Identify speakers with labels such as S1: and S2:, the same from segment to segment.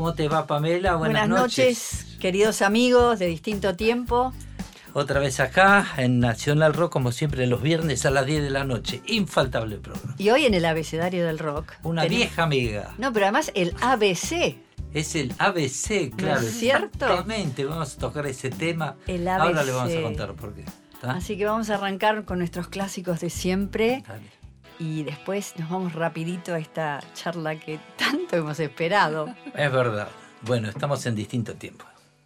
S1: ¿Cómo te va, Pamela?
S2: Buenas noches, queridos amigos de Distinto Tiempo.
S1: Otra vez acá en Nacional Rock, como siempre, los viernes a las 10 de la noche. Infaltable programa.
S2: Y hoy en el abecedario del rock.
S1: Una vieja amiga.
S2: No, pero además el ABC.
S1: Es el ABC, claro.
S2: ¿No es cierto?
S1: Exactamente, vamos a tocar ese tema.
S2: El ABC.
S1: Ahora le vamos a contar por qué. ¿Está?
S2: Así que vamos a arrancar con nuestros clásicos de siempre.
S1: Dale.
S2: Y después nos vamos rapidito a esta charla que tanto hemos esperado.
S1: Es verdad. Bueno, estamos en Distinto Tiempo.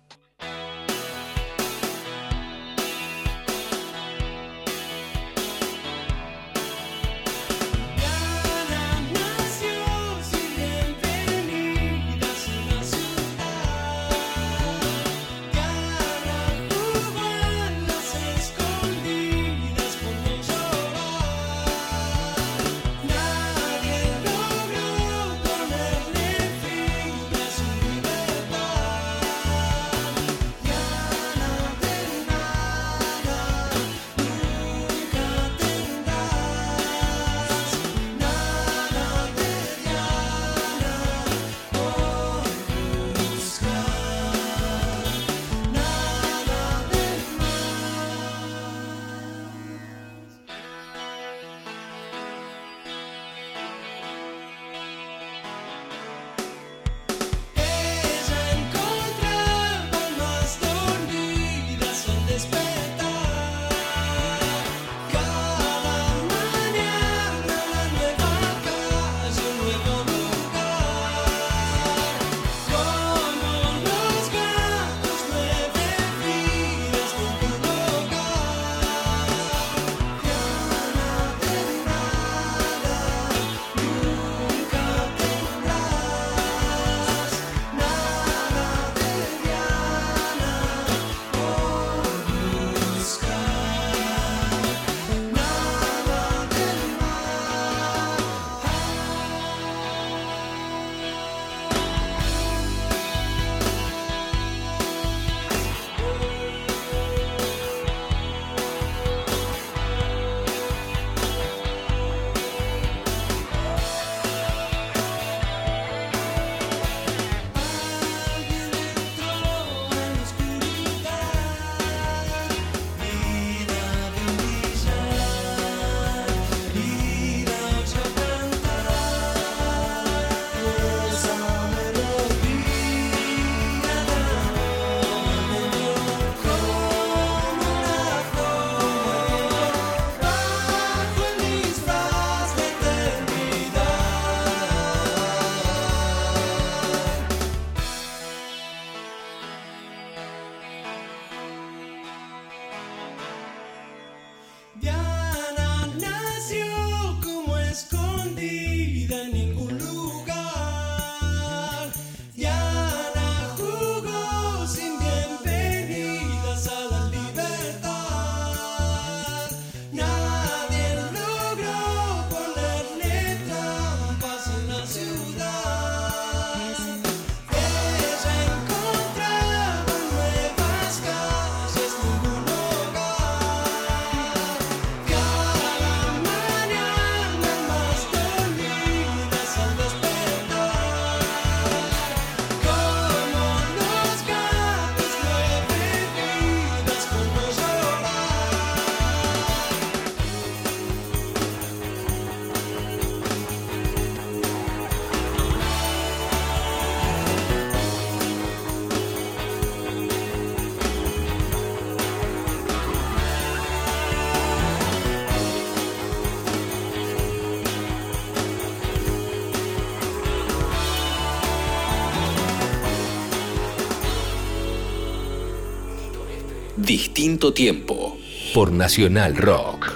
S3: Distinto Tiempo por Nacional Rock.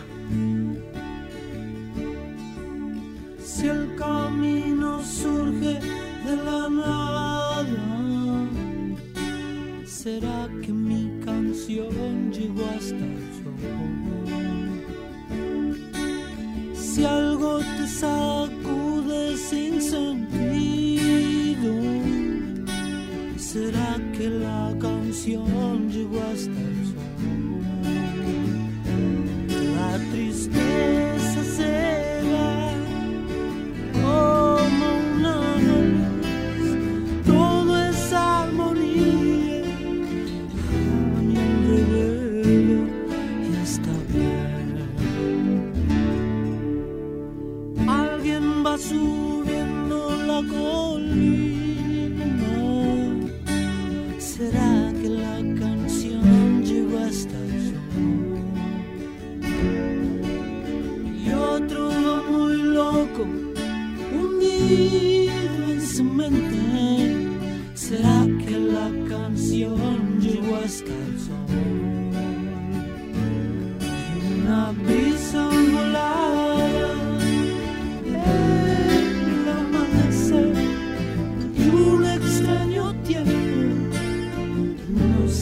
S4: Si el camino surge de la nada, ¿será que mi canción llegó hasta yo? Si algo te sacude sin sentido, ¿será que la canción llegó hasta el sol? La tristeza cega como una luz, todo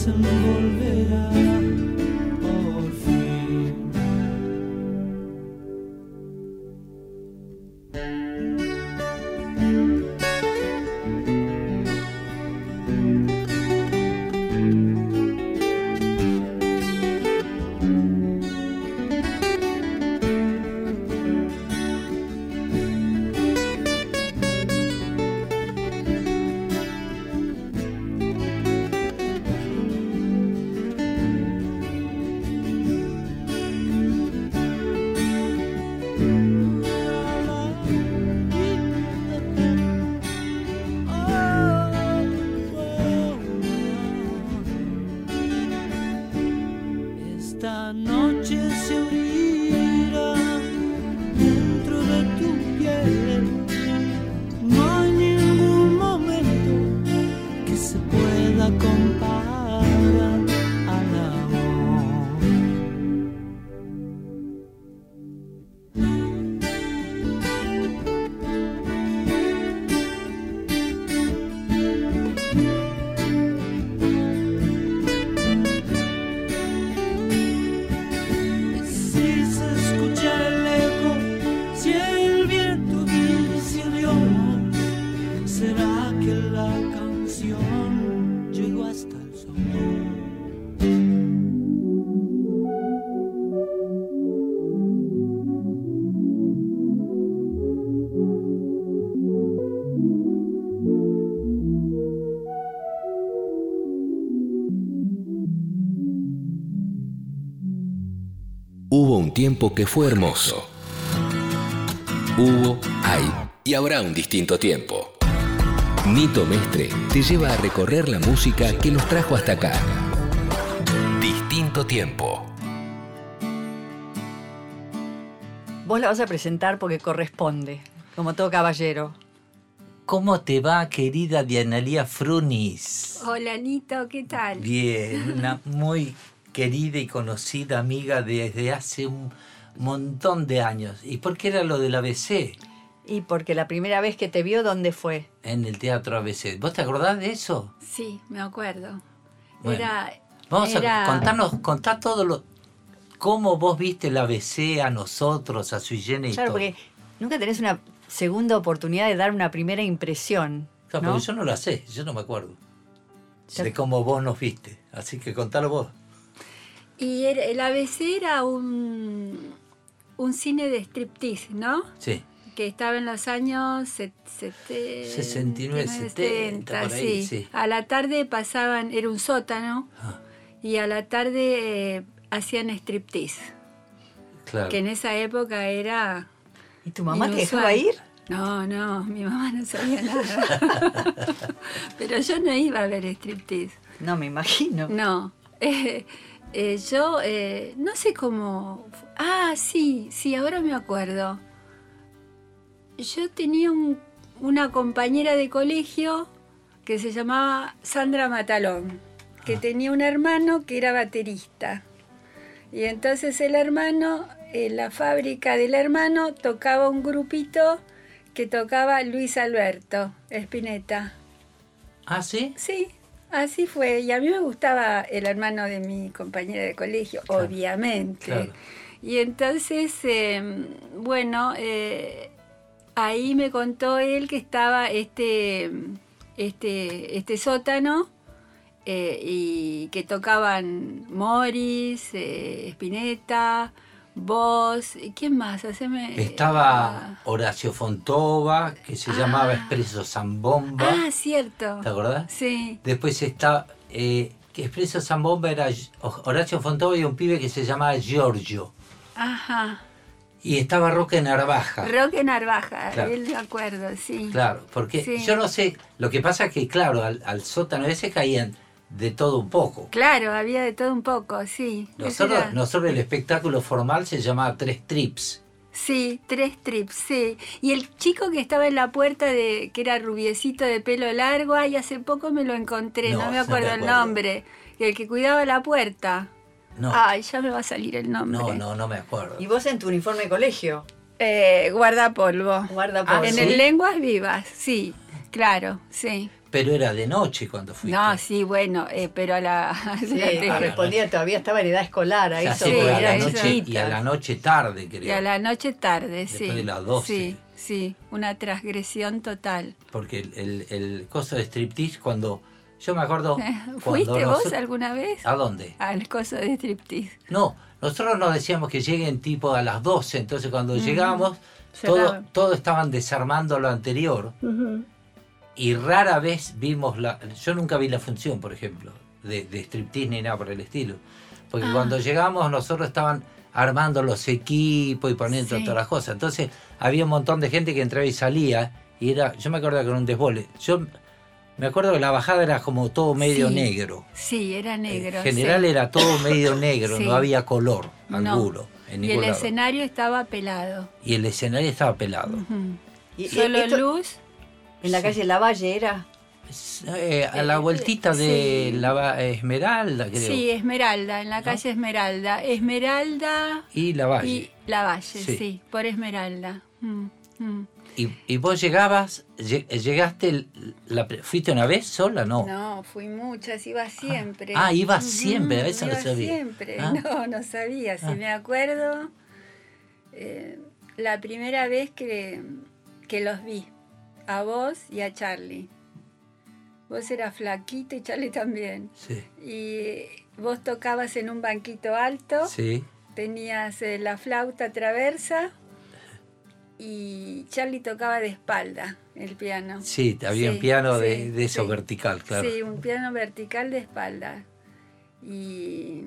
S4: desenvolverá por fin. Esta noche se abrirá dentro de tu piel. No hay ningún momento que se pueda comparar al amor. Si se escucha el eco, si el viento dice adiós, será que la canción llegó hasta el sol.
S3: Hubo un tiempo que fue hermoso. Hubo, hay y habrá un distinto tiempo. Nito Mestre te lleva a recorrer la música que nos trajo hasta acá. Distinto tiempo.
S2: Vos la vas a presentar porque corresponde, como todo caballero.
S1: ¿Cómo te va, querida Dianalía Frunis?
S5: Hola, Nito, ¿qué tal?
S1: Bien, una muy querida y conocida amiga desde hace un montón de años. ¿Y por qué era lo del ABC?
S2: Y porque la primera vez que te vio, ¿dónde fue?
S1: En el Teatro ABC. ¿Vos te acordás de eso?
S5: Sí, me acuerdo.
S1: Bueno, vamos a contá todo lo... ¿Cómo vos viste el ABC a nosotros, a Sui Generis y
S2: Claro,
S1: todo?
S2: porque nunca tenés una segunda oportunidad de dar una primera impresión.
S1: Claro,
S2: ¿no?
S1: porque yo no la sé, yo no me acuerdo de cómo vos nos viste. Así que contalo vos.
S5: Y el ABC era un cine de striptease, ¿no?
S1: Sí.
S5: Que estaba en los años
S1: 69, 70, por ahí, sí.
S5: A la tarde pasaban, era un sótano, y a la tarde hacían striptease.
S1: Claro.
S5: Que en esa época era...
S2: ¿Y tu mamá te
S5: inusual.
S2: dejaba ir?
S5: No, mi mamá no sabía nada. Pero yo no iba a ver striptease.
S2: No, me imagino.
S5: No. Yo no sé cómo... sí, ahora me acuerdo. Yo tenía una compañera de colegio que se llamaba Sandra Matalón, que tenía un hermano que era baterista. Y entonces el hermano, en la fábrica del hermano, tocaba un grupito que tocaba Luis Alberto Spinetta.
S1: ¿Ah, sí?
S5: Sí, así fue. Y a mí me gustaba el hermano de mi compañera de colegio,
S1: Claro,
S5: obviamente.
S1: claro.
S5: Y entonces, ahí me contó él que estaba este sótano y que tocaban Morris, Spinetta, Voz, ¿quién más?
S1: Estaba Horacio Fontova, que se llamaba Espresso Zambomba.
S5: Ah, cierto.
S1: ¿Te acordás?
S5: Sí.
S1: Después está... que Espresso Zambomba era Horacio Fontova y un pibe que se llamaba Giorgio.
S5: Ajá.
S1: Y estaba Roque Narvaja.
S5: Roque Narvaja,
S1: Claro.
S5: él me acuerdo, sí.
S1: Claro, porque
S5: Sí.
S1: yo no sé, lo que pasa es que, claro, al sótano ese caían de todo un poco.
S5: Claro, había de todo un poco, sí.
S1: Nosotros el espectáculo formal se llamaba Tres Trips.
S5: Sí, 3 trips, sí. Y el chico que estaba en la puerta, que era rubiecito de pelo largo, hace poco me lo encontré, no me acuerdo el nombre. El que cuidaba la puerta.
S1: No.
S5: Ya me va a salir el nombre.
S1: No me acuerdo.
S2: ¿Y vos en tu uniforme de colegio?
S5: Guardapolvo.
S2: Guardapolvo.
S5: En
S1: ¿sí?
S5: el Lenguas Vivas, sí, claro, sí.
S1: Pero era de noche cuando fuiste.
S5: No, sí, bueno, pero a la...
S2: Sí, correspondía, todavía estaba en edad escolar, a
S1: O sea,
S2: eso,
S1: sí, pero a la
S2: era
S1: noche,
S2: chiquita.
S1: y a la noche tarde, creo.
S5: Y a la noche tarde,
S1: Después
S5: sí.
S1: de las 12.
S5: Sí, sí, una transgresión total.
S1: Porque el coso de striptease, cuando... Yo me acuerdo...
S5: ¿Fuiste
S1: cuando
S5: vos alguna vez?
S1: ¿A dónde?
S5: Al coso de striptease.
S1: No, nosotros nos decíamos que lleguen tipo a las 12, entonces cuando llegamos,
S5: Cerraban.
S1: todo estaban desarmando lo anterior, y rara vez vimos yo nunca vi la función, por ejemplo, de striptease ni nada por el estilo, porque cuando llegamos nosotros estaban armando los equipos y poniendo
S5: Sí.
S1: todas las cosas, entonces había un montón de gente que entraba y salía, y yo me acuerdo que era un desbole, yo me acuerdo que la bajada era como todo medio
S5: Sí.
S1: negro.
S5: Sí, era negro.
S1: En general
S5: sí.
S1: era todo medio negro,
S5: Sí.
S1: no había color
S5: No.
S1: alguno. En
S5: Y
S1: ningún
S5: el
S1: lado.
S5: escenario estaba pelado.
S1: Y el escenario estaba pelado.
S2: Y
S5: Solo
S2: esto
S5: luz.
S2: en la calle Lavalle era.
S1: A la vueltita de
S5: sí.
S1: Esmeralda, creo.
S5: Sí, Esmeralda, en la calle Esmeralda. Esmeralda
S1: Y la Valle.
S5: y Lavalle,
S1: Sí.
S5: sí, por Esmeralda.
S1: Y vos llegaste, ¿fuiste una vez sola? No.
S5: No, fui muchas, iba siempre.
S1: Ibas siempre, eso
S5: iba
S1: lo sabía.
S5: siempre,
S1: Ah.
S5: no sabía. Si me acuerdo, la primera vez que los vi, a vos y a Charlie. Vos eras flaquito y Charlie también.
S1: Sí.
S5: Y vos tocabas en un banquito alto,
S1: Sí.
S5: tenías la flauta traversa y Charlie tocaba de espalda el piano.
S1: Sí, había un
S5: Sí,
S1: piano
S5: sí,
S1: de eso
S5: sí.
S1: vertical, claro.
S5: Sí, un piano vertical de espalda. Y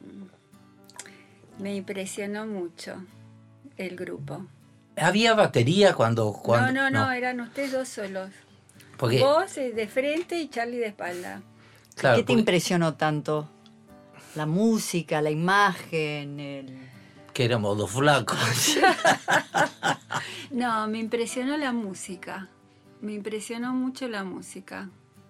S5: me impresionó mucho el grupo.
S1: ¿Había batería cuando
S5: No, eran ustedes dos solos.
S1: Porque,
S5: Vos de frente y Charlie de espalda.
S1: claro,
S2: ¿Qué te
S1: porque-
S2: impresionó tanto? La música, la imagen,
S1: que éramos dos flacos.
S5: No, me impresionó la música. Me impresionó mucho la música.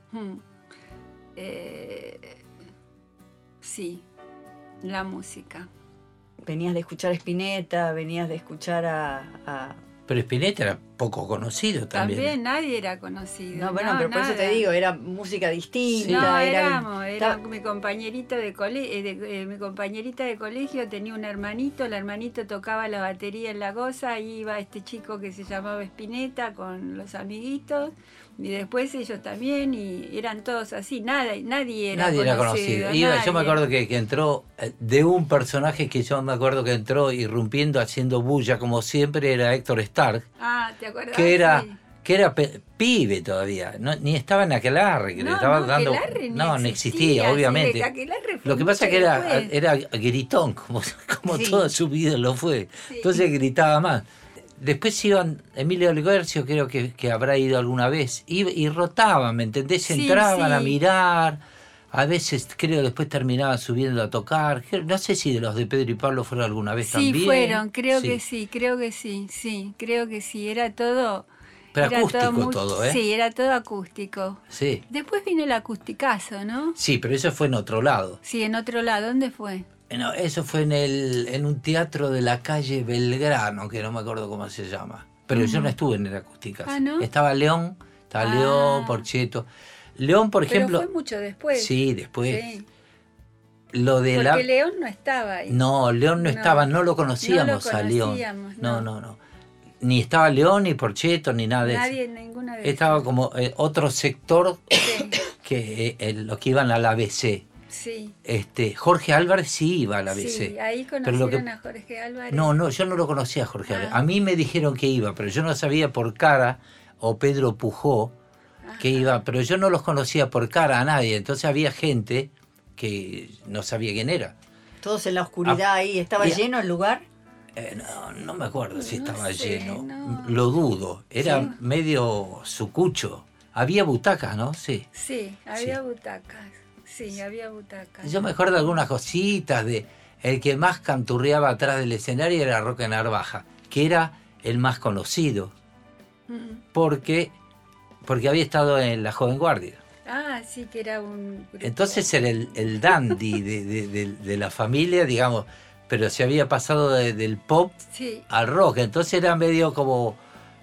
S5: Sí, la música.
S2: Venías de escuchar a Spinetta, venías de escuchar a...
S1: Pero Spinetta era poco conocido también.
S5: También nadie era conocido.
S2: No, bueno, pero por eso te
S5: nada.
S2: digo, era música distinta.
S5: No,
S2: era
S5: era mi compañerita de mi compañerita de colegio tenía un hermanito, el hermanito tocaba la batería en la goza, ahí iba este chico que se llamaba Spinetta con los amiguitos, y después ellos también, y eran todos así, nadie era conocido.
S1: Yo me
S5: nadie.
S1: acuerdo que entró de un personaje que yo me acuerdo que entró irrumpiendo, haciendo bulla, como siempre, era Héctor Stark,
S5: Ah, ¿te acuerdas?
S1: que era...
S5: Sí.
S1: que era pibe todavía, no, ni estaba en Aquelarre, que le estaba dando...
S5: Aquelarre
S1: no
S5: sí,
S1: existía,
S5: sí,
S1: obviamente.
S5: Aquelarre fue
S1: Lo que pasa es
S5: mucho
S1: que
S5: después.
S1: era gritón, como
S2: Sí.
S1: toda su vida lo fue.
S5: Sí.
S1: Entonces gritaba más. Después iban, Emilio Olivercio creo que habrá ido alguna vez, y rotaban, ¿me entendés?
S5: Sí,
S1: Entraban
S5: sí.
S1: a mirar, a veces creo después terminaban subiendo a tocar. No sé si de los de Pedro y Pablo fueron alguna vez
S5: Sí,
S1: también.
S5: fueron, creo
S1: Sí.
S5: que sí, creo que sí, era todo...
S1: Pero
S5: era
S1: acústico todo, ¿eh?
S5: Sí, era todo acústico.
S1: Sí.
S5: Después vino el acusticazo, ¿no?
S1: Sí, pero eso fue en otro lado.
S5: Sí, en otro lado, ¿dónde fue?
S1: No, eso fue en un teatro de la calle Belgrano, que no me acuerdo cómo se llama. Pero yo no estuve en el acústicas.
S5: Ah, ¿no?
S1: Estaba León,
S5: Ah.
S1: León, Porcheto. León, por ejemplo...
S5: Pero fue mucho después.
S1: Sí, después.
S5: Sí,
S1: Lo de
S5: porque León no estaba ahí.
S1: No, León no
S5: No.
S1: estaba, no lo conocíamos,
S5: No lo
S1: a León.
S5: conocíamos,
S1: No,
S5: no.
S1: no. Ni estaba León, ni Porcheto, ni nada de
S5: Nadie,
S1: eso.
S5: ninguna de
S1: Estaba
S5: esas.
S1: como otro sector
S5: Sí,
S1: que los que iban a la ABC.
S5: sí.
S1: Jorge Álvarez sí iba a la ABC.
S5: Sí, ahí
S1: Pero lo
S5: conocieron
S1: que-
S5: a Jorge Álvarez.
S1: No, yo no lo conocía a Jorge Álvarez.
S5: Ah.
S1: A mí me dijeron que iba, pero yo no sabía por cara, o Pedro Pujó, que iba, pero yo no los conocía por cara a nadie. Entonces había gente que no sabía quién era.
S2: Todos en la oscuridad ahí. ¿Estaba
S1: y-
S2: lleno el lugar?
S1: No me acuerdo si
S5: No
S1: estaba
S5: sé,
S1: lleno.
S5: no.
S1: Lo dudo. Era
S5: Sí.
S1: medio sucucho. Había butacas, ¿no? Sí.
S5: Sí, había butacas. Sí, había butacas.
S1: Yo me acuerdo de algunas cositas de... El que más canturreaba atrás del escenario era Roque Narvaja, que era el más conocido,
S5: Mm.
S1: porque había estado en la Joven Guardia.
S5: Ah, sí, que era un grupo.
S1: Entonces era el dandy de la familia, digamos, pero se había pasado del pop
S5: Sí,
S1: al rock, entonces era medio como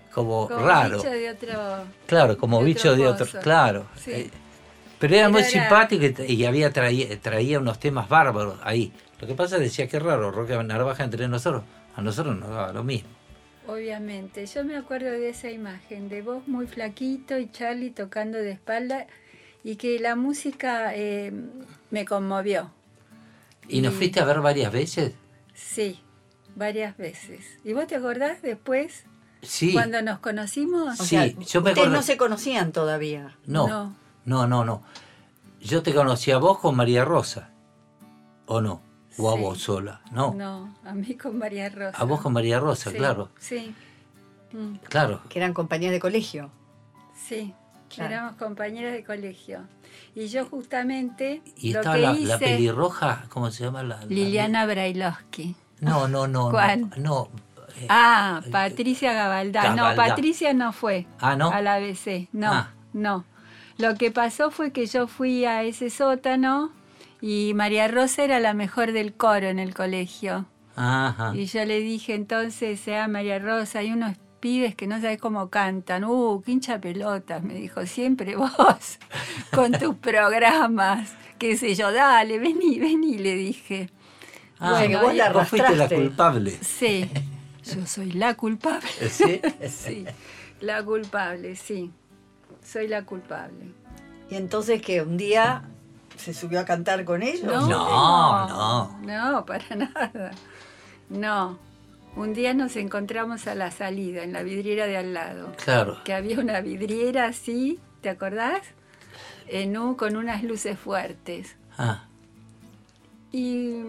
S1: como raro.
S5: Bicho de otro.
S1: Claro, como
S5: de
S1: bicho de otro.
S5: coso.
S1: Claro.
S5: Sí.
S1: Pero era muy
S5: Era-
S1: simpático y traía unos temas bárbaros ahí. Lo que pasa es que decía que raro, Roque Narvaja entre nosotros. A nosotros nos daba lo mismo.
S5: Obviamente, yo me acuerdo de esa imagen, de vos muy flaquito y Charlie tocando de espalda, y que la música me conmovió.
S1: ¿Y nos fuiste a ver varias veces?
S5: Sí, varias veces. ¿Y vos te acordás después,
S1: Sí.
S5: cuando nos conocimos?
S2: O
S1: Sí,
S2: sea,
S1: yo me
S2: ustedes
S1: acuerdo-
S2: no se conocían todavía.
S1: No. Yo te conocí a vos con María Rosa. ¿O no? O a
S5: Sí.
S1: vos sola. No.
S5: No, a mí con María Rosa.
S1: A vos con María Rosa,
S5: Sí,
S1: claro.
S5: Sí. Mm,
S1: Claro.
S2: Que eran compañías de colegio.
S5: sí,
S2: Claro.
S5: éramos compañeras de colegio. Y yo justamente
S1: Y
S5: lo
S1: estaba
S5: que
S1: la
S5: hice...
S1: pelirroja, ¿cómo se llama?
S5: Liliana Brailovsky.
S1: No.
S5: ¿Cuál?
S1: No.
S5: Patricia Gabaldá. No,
S1: Gabaldá.
S5: Patricia no fue
S1: ¿No?
S5: a la ABC. No,
S1: Ah.
S5: no. Lo que pasó fue que yo fui a ese sótano y María Rosa era la mejor del coro en el colegio.
S1: Ajá.
S5: Y yo le dije entonces a María Rosa, hay unos pibes que no sabes cómo cantan. Qué hincha pelotas, me dijo, siempre vos con tus programas. Qué sé yo, dale, vení, le dije.
S2: que vos la
S1: vos fuiste la
S2: arrastraste.
S1: culpable.
S5: Sí, yo soy la culpable.
S1: ¿Sí?
S5: Sí, la culpable, sí. Soy la culpable.
S2: Y entonces que un día se subió a cantar con ellos.
S5: No, para nada. No. Un día nos encontramos a la salida, en la vidriera de al lado.
S1: Claro.
S5: Que había una vidriera así, ¿te acordás? Con unas luces fuertes.
S1: Ah.
S5: Y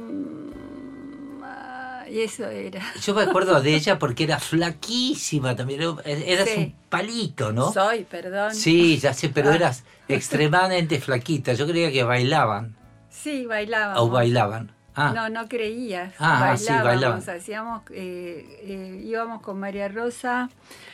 S5: eso era.
S1: Yo me acuerdo de ella porque era flaquísima también. Eras
S5: Sí.
S1: un palito, ¿no?
S5: Soy, perdón.
S1: Sí, ya sé, pero eras extremadamente flaquita. Yo creía que bailaban.
S5: Sí, bailábamos.
S1: O bailaban. Ah.
S5: No creías.
S1: Ah, sí, bailaban.
S5: Hacíamos, íbamos con María Rosa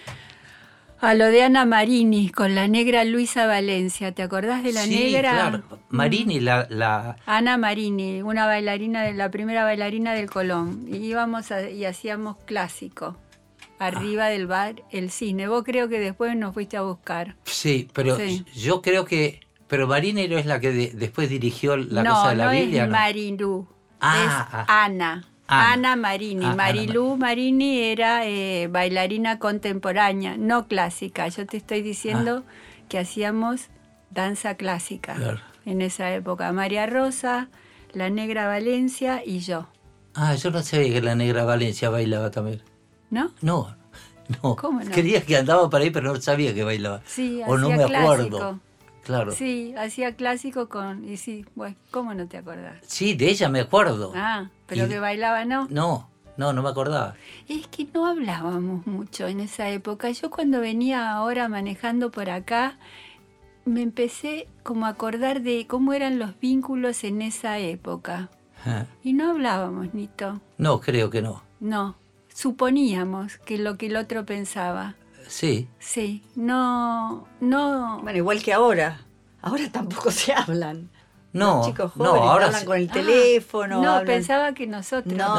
S5: a lo de Ana Marini, con la negra Luisa Valencia. ¿Te acordás de la
S1: Sí,
S5: negra?
S1: claro. Marini, la...
S5: Ana Marini, una bailarina, la primera bailarina del Colón. Y íbamos y hacíamos clásico, arriba del bar, el cine. Vos creo que después nos fuiste a buscar.
S1: Sí, pero
S5: Sí.
S1: yo creo que... Pero Marini no es la que después dirigió la cosa de la Biblia,
S5: es
S1: ¿no?
S5: Marilú,
S1: Ah,
S5: es Ana. Ana Marini.
S1: Ah, Ana
S5: Marilú Marini era bailarina contemporánea, no clásica. Yo te estoy diciendo que hacíamos danza clásica
S1: Claro.
S5: en esa época. María Rosa, la negra Valencia y yo.
S1: Yo no sabía que la negra Valencia bailaba también.
S5: ¿No?
S1: No.
S5: ¿Cómo no?
S1: Creía que andaba por ahí, pero no sabía que bailaba.
S5: Sí,
S1: o no
S5: hacía
S1: me
S5: clásico.
S1: acuerdo. Claro.
S5: Sí, hacía clásico y sí, bueno, ¿cómo no te acordás?
S1: Sí, de ella me acuerdo.
S5: Pero
S1: Y-
S5: que bailaba, ¿no?
S1: No me acordaba.
S5: Es que no hablábamos mucho en esa época. Yo cuando venía ahora manejando por acá, me empecé como a acordar de cómo eran los vínculos en esa época.
S1: Ah.
S5: Y no hablábamos, Nito.
S1: No, creo que no.
S5: No. Suponíamos que lo que el otro pensaba.
S1: Sí.
S5: Sí. No.
S2: Bueno, igual que ahora. Ahora tampoco se hablan.
S1: No,
S2: Los chicos
S1: no,
S2: jóvenes
S1: ahora
S2: hablan
S1: sí.
S2: con el teléfono.
S5: No,
S2: hablan-
S5: pensaba que nosotros
S2: No,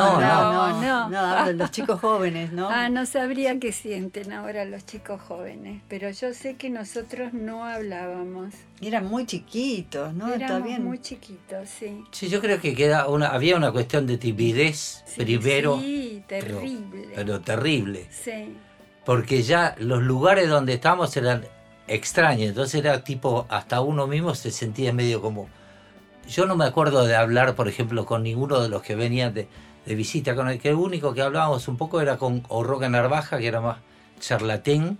S2: hablan los chicos jóvenes, ¿no?
S5: No sabría qué sienten ahora los chicos jóvenes, pero yo sé que nosotros no hablábamos.
S2: Eran muy chiquitos, ¿no? Está
S5: Éramos
S2: bien.
S5: muy chiquitos, sí.
S1: Sí, yo creo que había una cuestión de timidez
S5: Sí,
S1: primero.
S5: Sí, terrible.
S1: Pero terrible.
S5: Sí,
S1: Porque ya los lugares donde estábamos eran extraños. Entonces era tipo, hasta uno mismo se sentía medio como... Yo no me acuerdo de hablar, por ejemplo, con ninguno de los que venían de visita. Con el único que hablábamos un poco era con o Roque Narvaja, que era más charlatán,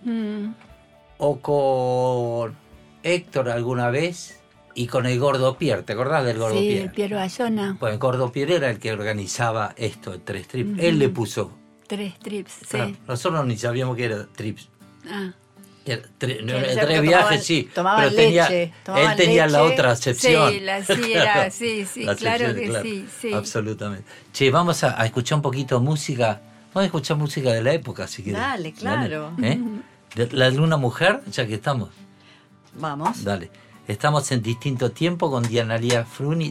S1: o con Héctor alguna vez, y con el Gordo Pierre. ¿Te acordás del Gordo
S5: sí,
S1: Pierre?
S5: Piero Bayona.
S1: Pues el Gordo Pierre era el que organizaba esto, el 3 Trips. Él le puso.
S5: 3 trips, sí.
S1: Claro, nosotros ni sabíamos que era Trips.
S5: Ah,
S1: Era
S2: Que en
S1: tres
S2: esa época
S1: viajes, sí.
S2: tomaban
S1: pero
S2: leche,
S1: él tenía la
S2: leche.
S1: otra acepción.
S5: Sí, sí,
S1: La
S5: claro
S1: acepción,
S5: que
S1: claro,
S5: sí.
S1: Absolutamente. Che, vamos a escuchar un poquito música. Vamos a escuchar música de la época, si quieres.
S2: Dale, claro.
S1: Dale, ¿eh? La Luna Mujer, ya que estamos.
S2: Vamos.
S1: Dale. Estamos en Distinto Tiempo con Diana Lía Fruni,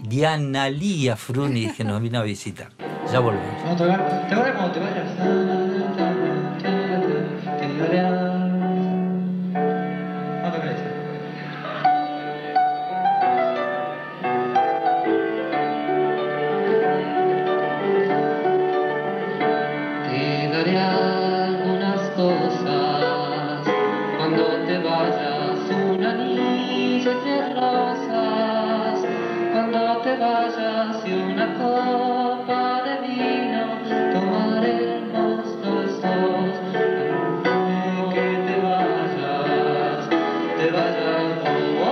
S1: que nos vino a visitar. Ya volvemos.
S6: ¿Te acuerdas cuando te vayas? copa de vino tomaremos los dos. Que te vayas, oh,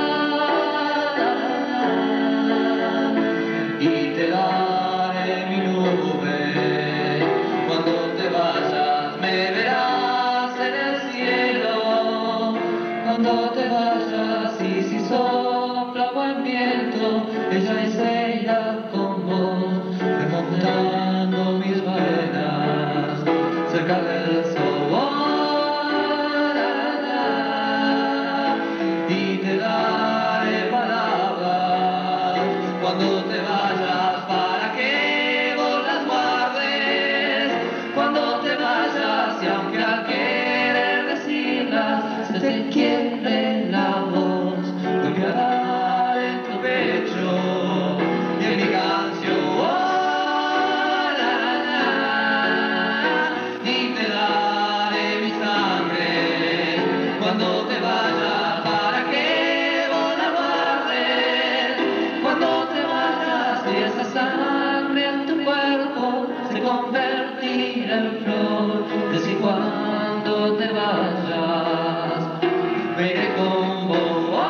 S6: y te daré mi nube. Cuando te vayas me verás en el cielo. Cuando te vayas y si sopla buen viento, ella se irá con vos, remontando mis barenas cerca del sol. Y te daré palabras cuando te vayas para que vos las guardes. Cuando te vayas y aunque al querer decirlas se te quiebre la voz, golpeará en tu pecho y en mi canción. Y te daré mi sangre cuando te vayas para que vos la guardes. Cuando te vayas y esa sangre en tu cuerpo se convertirá en flor. Desde cuando te vayas me iré con vos.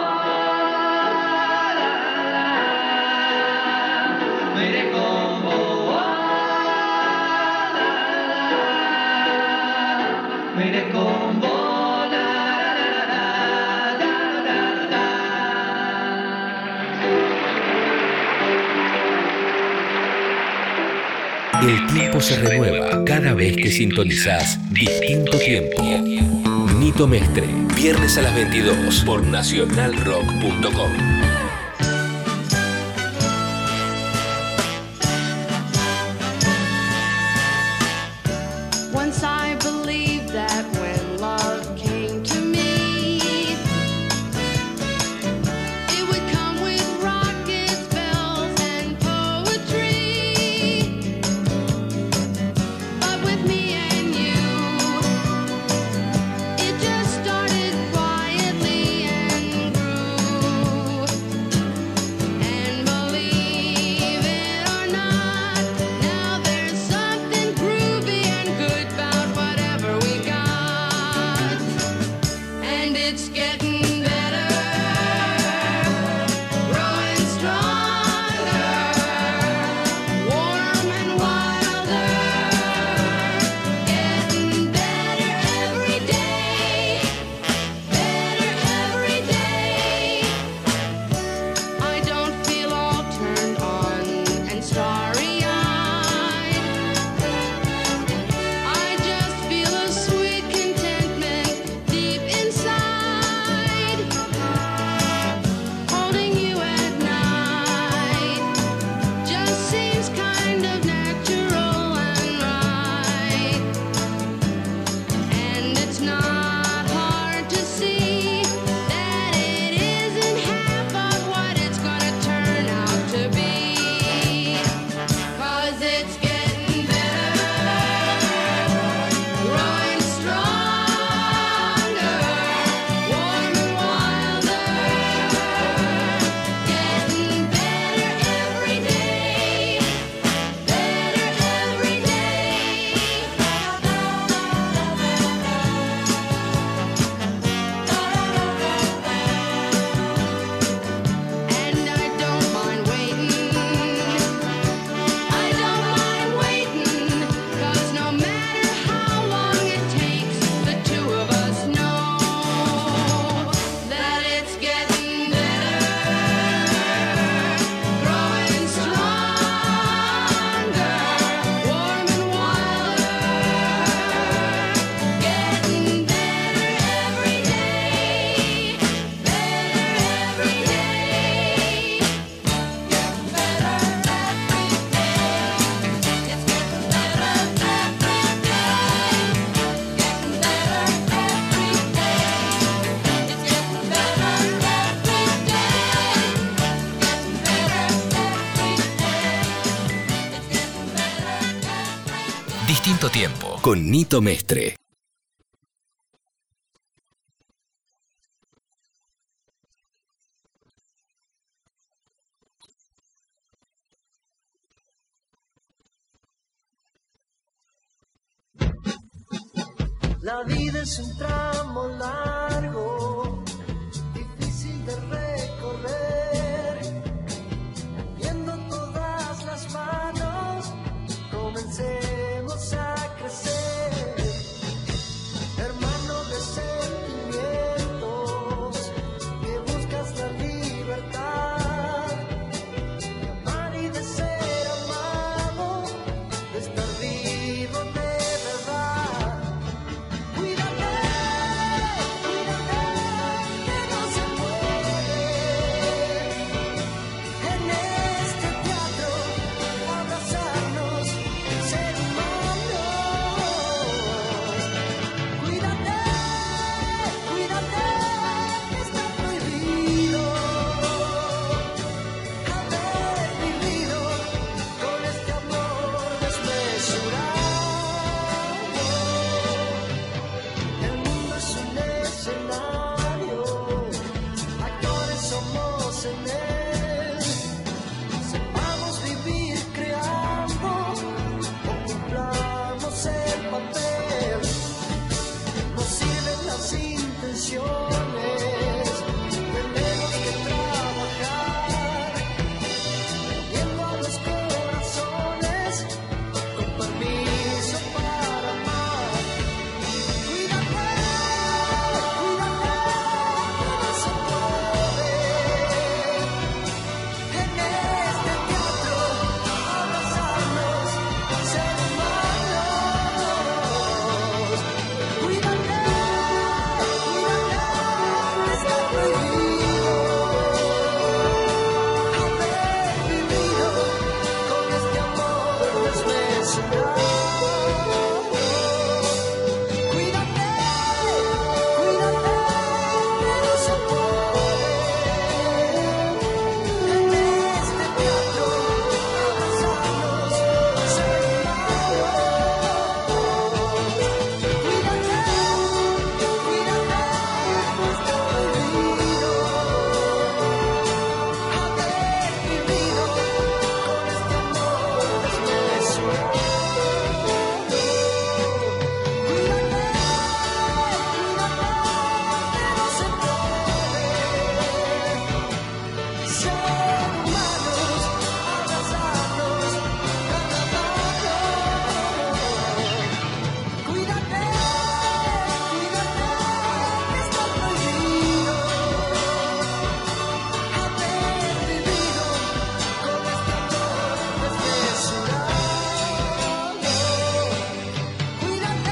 S6: Me iré con vos. Me iré con vos.
S3: El tiempo se renueva cada vez que sintonizás Distinto Tiempo. Nito Mestre, viernes a las 22 por nacionalrock.com.
S7: Once I believed that when love came to me, it would come with rockets, bells, and poetry. But with me and you, it just started quietly and grew. And believe it or not, now there's something groovy and good about whatever we got. And it's getting better, growing stronger, warm and wilder, getting better every day, better every day. I don't feel all turned on and starry-eyed. I just feel a sweet contentment deep inside. Holding you at night just seems kind of natural and right. And it's not hard to see that it isn't half of what it's gonna turn out to be. 'Cause it's getting better, growing stronger, warm and wilder, getting better every day, better every day. And I don't mind waiting, I don't mind waiting, 'cause no matter how long it takes, the two of us know that it's getting better, growing stronger, warm and wilder, getting better every day, better every day, getting better every day. It's getting better every day, getting better every day. It's getting better every day, getting better every day. It's getting better every day.
S3: Distinto Tiempo con Nito Mestre.
S4: La vida es un tramo largo, difícil de recorrer. Viendo todas las manos, comencemos a crecer. Hermano de sentimientos, que buscas la libertad, de amar y de ser amado, de estar vivo de verdad. Cuídate, cuídate, que no se puede. En este teatro, abrazarnos, ser humanos. Cuídate, cuídate, que está prohibido haber vivido con este amor desmesurado. El mundo es un escenario, actores somos en él. Sepamos vivir creando o cumplamos el papel. No sirven las intenciones, tenemos que trabajar, viendo a los corazones, con permiso para amar. Cuídate, cuídate, que no se puede. En este teatro, abrazarnos, ser humanos. Cuídate, cuídate, está prohibido haber vivido con este amor desmesurado. Cuídate, cuídate, que no se puede. En este teatro, abrazarnos, ser humanos. Cuídate, cuídate, está prohibido haber vivido con este amor desmesurado. Cuídate, cuídate, que no se puede. Ser humanos, abrazarnos, cada mano. Cuídate, cuídate, que está prohibido haber vivido con este amor desmesurado. Cuídate,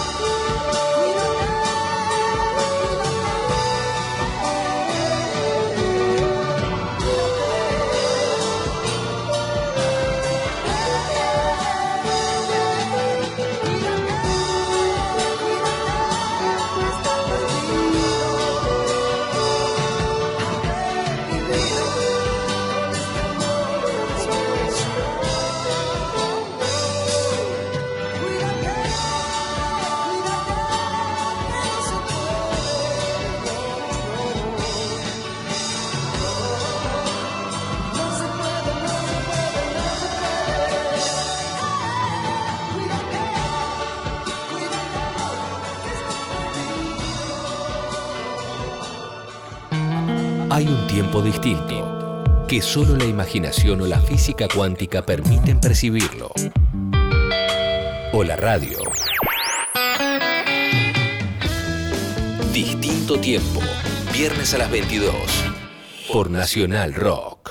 S3: Hay un tiempo distinto que solo la imaginación o la física cuántica permiten percibirlo. O la radio. Distinto tiempo. Viernes a las 22. Por Nacional Rock.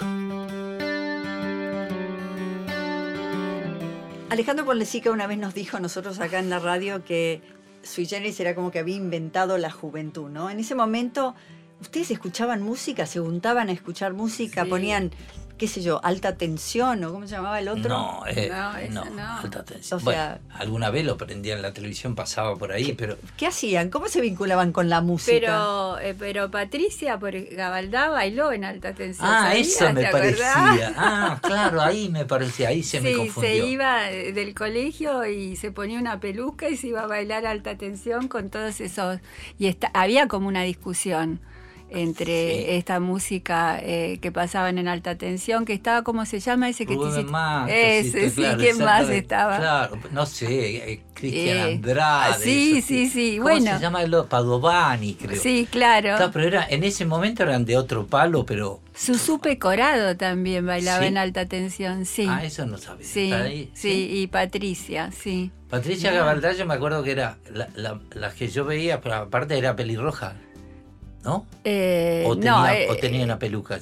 S2: Alejandro Ponlecica una vez nos dijo a nosotros acá en la radio que Sui Generis era como que había inventado la juventud, ¿no? En ese momento, ¿ustedes escuchaban música? ¿Se juntaban a escuchar música?
S5: Sí.
S2: ¿Ponían, qué sé yo, alta tensión o cómo se llamaba el otro?
S1: No,
S5: eso no.
S1: alta tensión.
S2: O sea-
S1: Bueno, alguna vez lo prendían en la televisión, pasaba por ahí, pero
S2: ¿Qué hacían? ¿Cómo se vinculaban con la música?
S5: Pero Patricia Gabaldá bailó en alta tensión.
S1: ah,
S5: ¿sabías?
S1: eso me
S5: ¿Te acordás?
S1: parecía. Ah, claro, ahí me parecía, ahí se me
S5: Sí,
S1: confundió.
S5: se iba del colegio y se ponía una peluca y se iba a bailar alta tensión con todos esos. Y había como una discusión entre esta música que pasaban en alta tensión, que estaba, ¿cómo se llama ese que te
S1: Rubén
S5: hiciste?
S1: Matos,
S5: Ese, sí,
S1: claro,
S5: ¿quién más
S1: exactamente.
S5: estaba?
S1: Claro, no sé, Cristian Andrade.
S5: Sí,
S1: eso,
S5: sí,
S1: ¿Cómo
S5: bueno.
S1: se llama? Padovani, creo.
S5: Sí, claro.
S1: Claro, pero en ese momento eran de otro palo, pero...
S5: Susupe Corado también bailaba
S1: ¿Sí?
S5: en alta tensión, sí.
S1: Ah, eso no sabía.
S5: Sí,
S1: ¿Está ahí?
S5: sí, y Patricia, sí.
S1: Patricia Gabaldá, yo me acuerdo que era la que yo veía, pero aparte era pelirroja, ¿no? O tenía una peluca.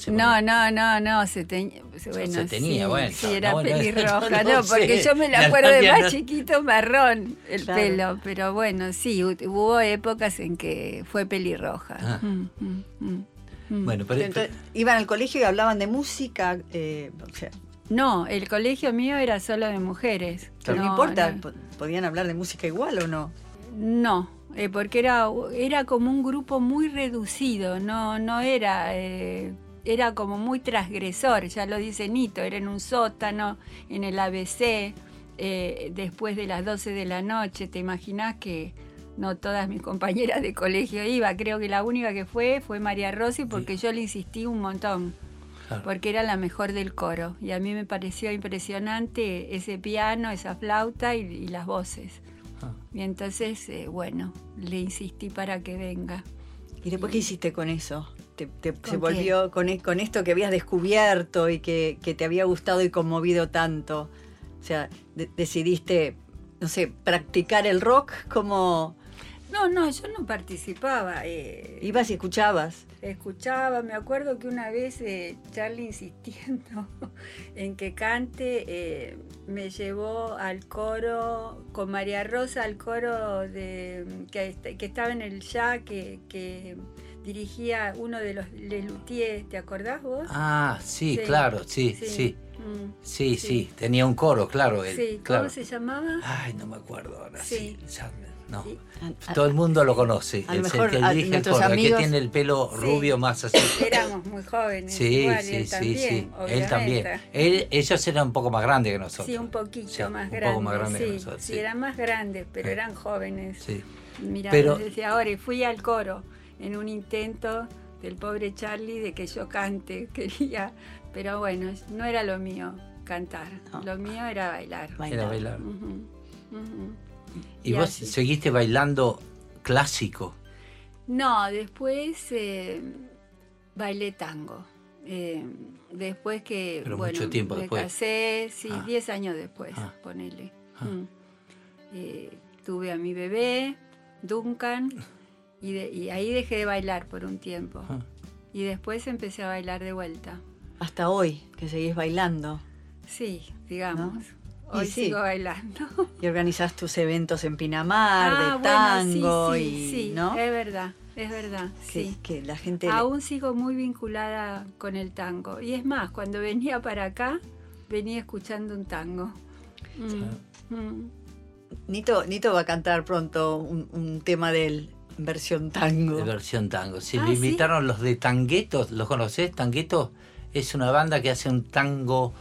S5: No, se tenía, bueno,
S1: se tenía,
S5: sí,
S1: bueno.
S5: sí, era
S1: No, bueno,
S5: pelirroja,
S1: no
S5: no, porque
S1: sé.
S5: yo me la
S1: La
S5: acuerdo de
S1: Nadia
S5: más
S1: no-
S5: chiquito marrón el
S2: Claro.
S5: pelo, pero bueno, sí, hubo épocas en que fue pelirroja.
S1: Ah.
S5: Mm.
S1: Bueno, pero
S2: Entonces, iban al colegio y hablaban de música, o sea,
S5: No, el colegio mío era solo de mujeres.
S2: pero no importa,
S5: no.
S2: ¿podían hablar de música igual o no?
S5: No, porque era como un grupo muy reducido, no era, era como muy transgresor, ya lo dice Nito, era en un sótano, en el ABC, después de las 12 de la noche. Te imaginás que no todas mis compañeras de colegio iban, creo que la única que fue María Rossi, porque yo le insistí un montón.
S1: Claro.
S5: Porque era la mejor del coro y a mí me pareció impresionante ese piano, esa flauta y las voces.
S1: Ah.
S5: Y entonces, bueno, le insistí para que venga.
S2: ¿Y después qué hiciste con eso? ¿Se
S5: qué?
S2: volvió con esto que habías descubierto y que te había gustado y conmovido tanto? O sea, decidiste, no sé, practicar el rock como...
S5: No, yo no participaba.
S2: Ibas y escuchabas.
S5: Escuchaba, me acuerdo que una vez Charlie insistiendo en que cante, me llevó al coro con María Rosa, al coro que estaba en el ya, que dirigía uno de los Lelutier, ¿te acordás vos?
S1: Ah, sí,
S5: Sí,
S1: claro, sí. Sí, tenía un coro, claro.
S5: Sí, ¿cómo
S1: claro.
S5: se llamaba?
S1: Ay, no me acuerdo ahora.
S5: Sí.
S1: No.
S5: Sí.
S1: Todo el mundo lo conoce.
S2: A lo
S1: Es el
S2: mejor
S1: que
S2: a
S1: dirige el
S2: nuestros
S1: coro, el que
S2: amigos-
S1: tiene el pelo
S5: Sí.
S1: rubio más así.
S5: Éramos muy jóvenes.
S1: Sí,
S5: igual, y
S1: sí,
S5: él
S1: sí,
S5: también,
S1: sí. Él
S5: obviamente.
S1: también. Ellos eran un poco más grandes que nosotros.
S5: Sí, un poquito
S1: Sí,
S5: más
S1: un
S5: grandes.
S1: poco más grandes que
S5: sí,
S1: nosotros,
S5: sí,
S1: sí.
S5: eran más grandes, pero
S1: Sí.
S5: eran jóvenes.
S1: Sí.
S5: Mira,
S1: Pero-
S5: desde ahora, y fui al coro en un intento del pobre Charlie de que yo cante, quería, pero bueno, no era lo mío cantar,
S2: No.
S5: lo mío era bailar.
S1: Era bailar.
S5: Ujú, ujú.
S1: ¿Y vos
S5: así.
S1: seguiste bailando clásico?
S5: No, después bailé tango. Después que,
S1: Pero
S5: bueno,
S1: mucho tiempo
S5: me
S1: después.
S5: casé, sí,
S1: Ah.
S5: 10 años después,
S1: Ah.
S5: ponele.
S1: Ah.
S5: Tuve a mi bebé, Duncan, y ahí dejé de bailar por un tiempo.
S1: Ah.
S5: Y después empecé a bailar de vuelta.
S2: Hasta hoy, que seguís bailando.
S5: Sí, digamos.
S2: ¿No?
S5: Hoy
S2: Y sí.
S5: sigo bailando.
S2: Y organizás tus eventos en Pinamar, de
S5: bueno,
S2: tango,
S5: sí, sí,
S2: ¿no?
S5: es verdad,
S2: Que,
S5: sí.
S2: que la gente...
S5: Aún sigo muy vinculada con el tango. Y es más, cuando venía para acá, venía escuchando un tango.
S2: Nito va a cantar pronto un tema de él, en versión tango.
S1: De versión tango. Sí,
S5: Ah,
S1: me
S5: ¿sí?
S1: invitaron los de Tanguetos. ¿Los conocés? Tanguetos es una banda que hace un tango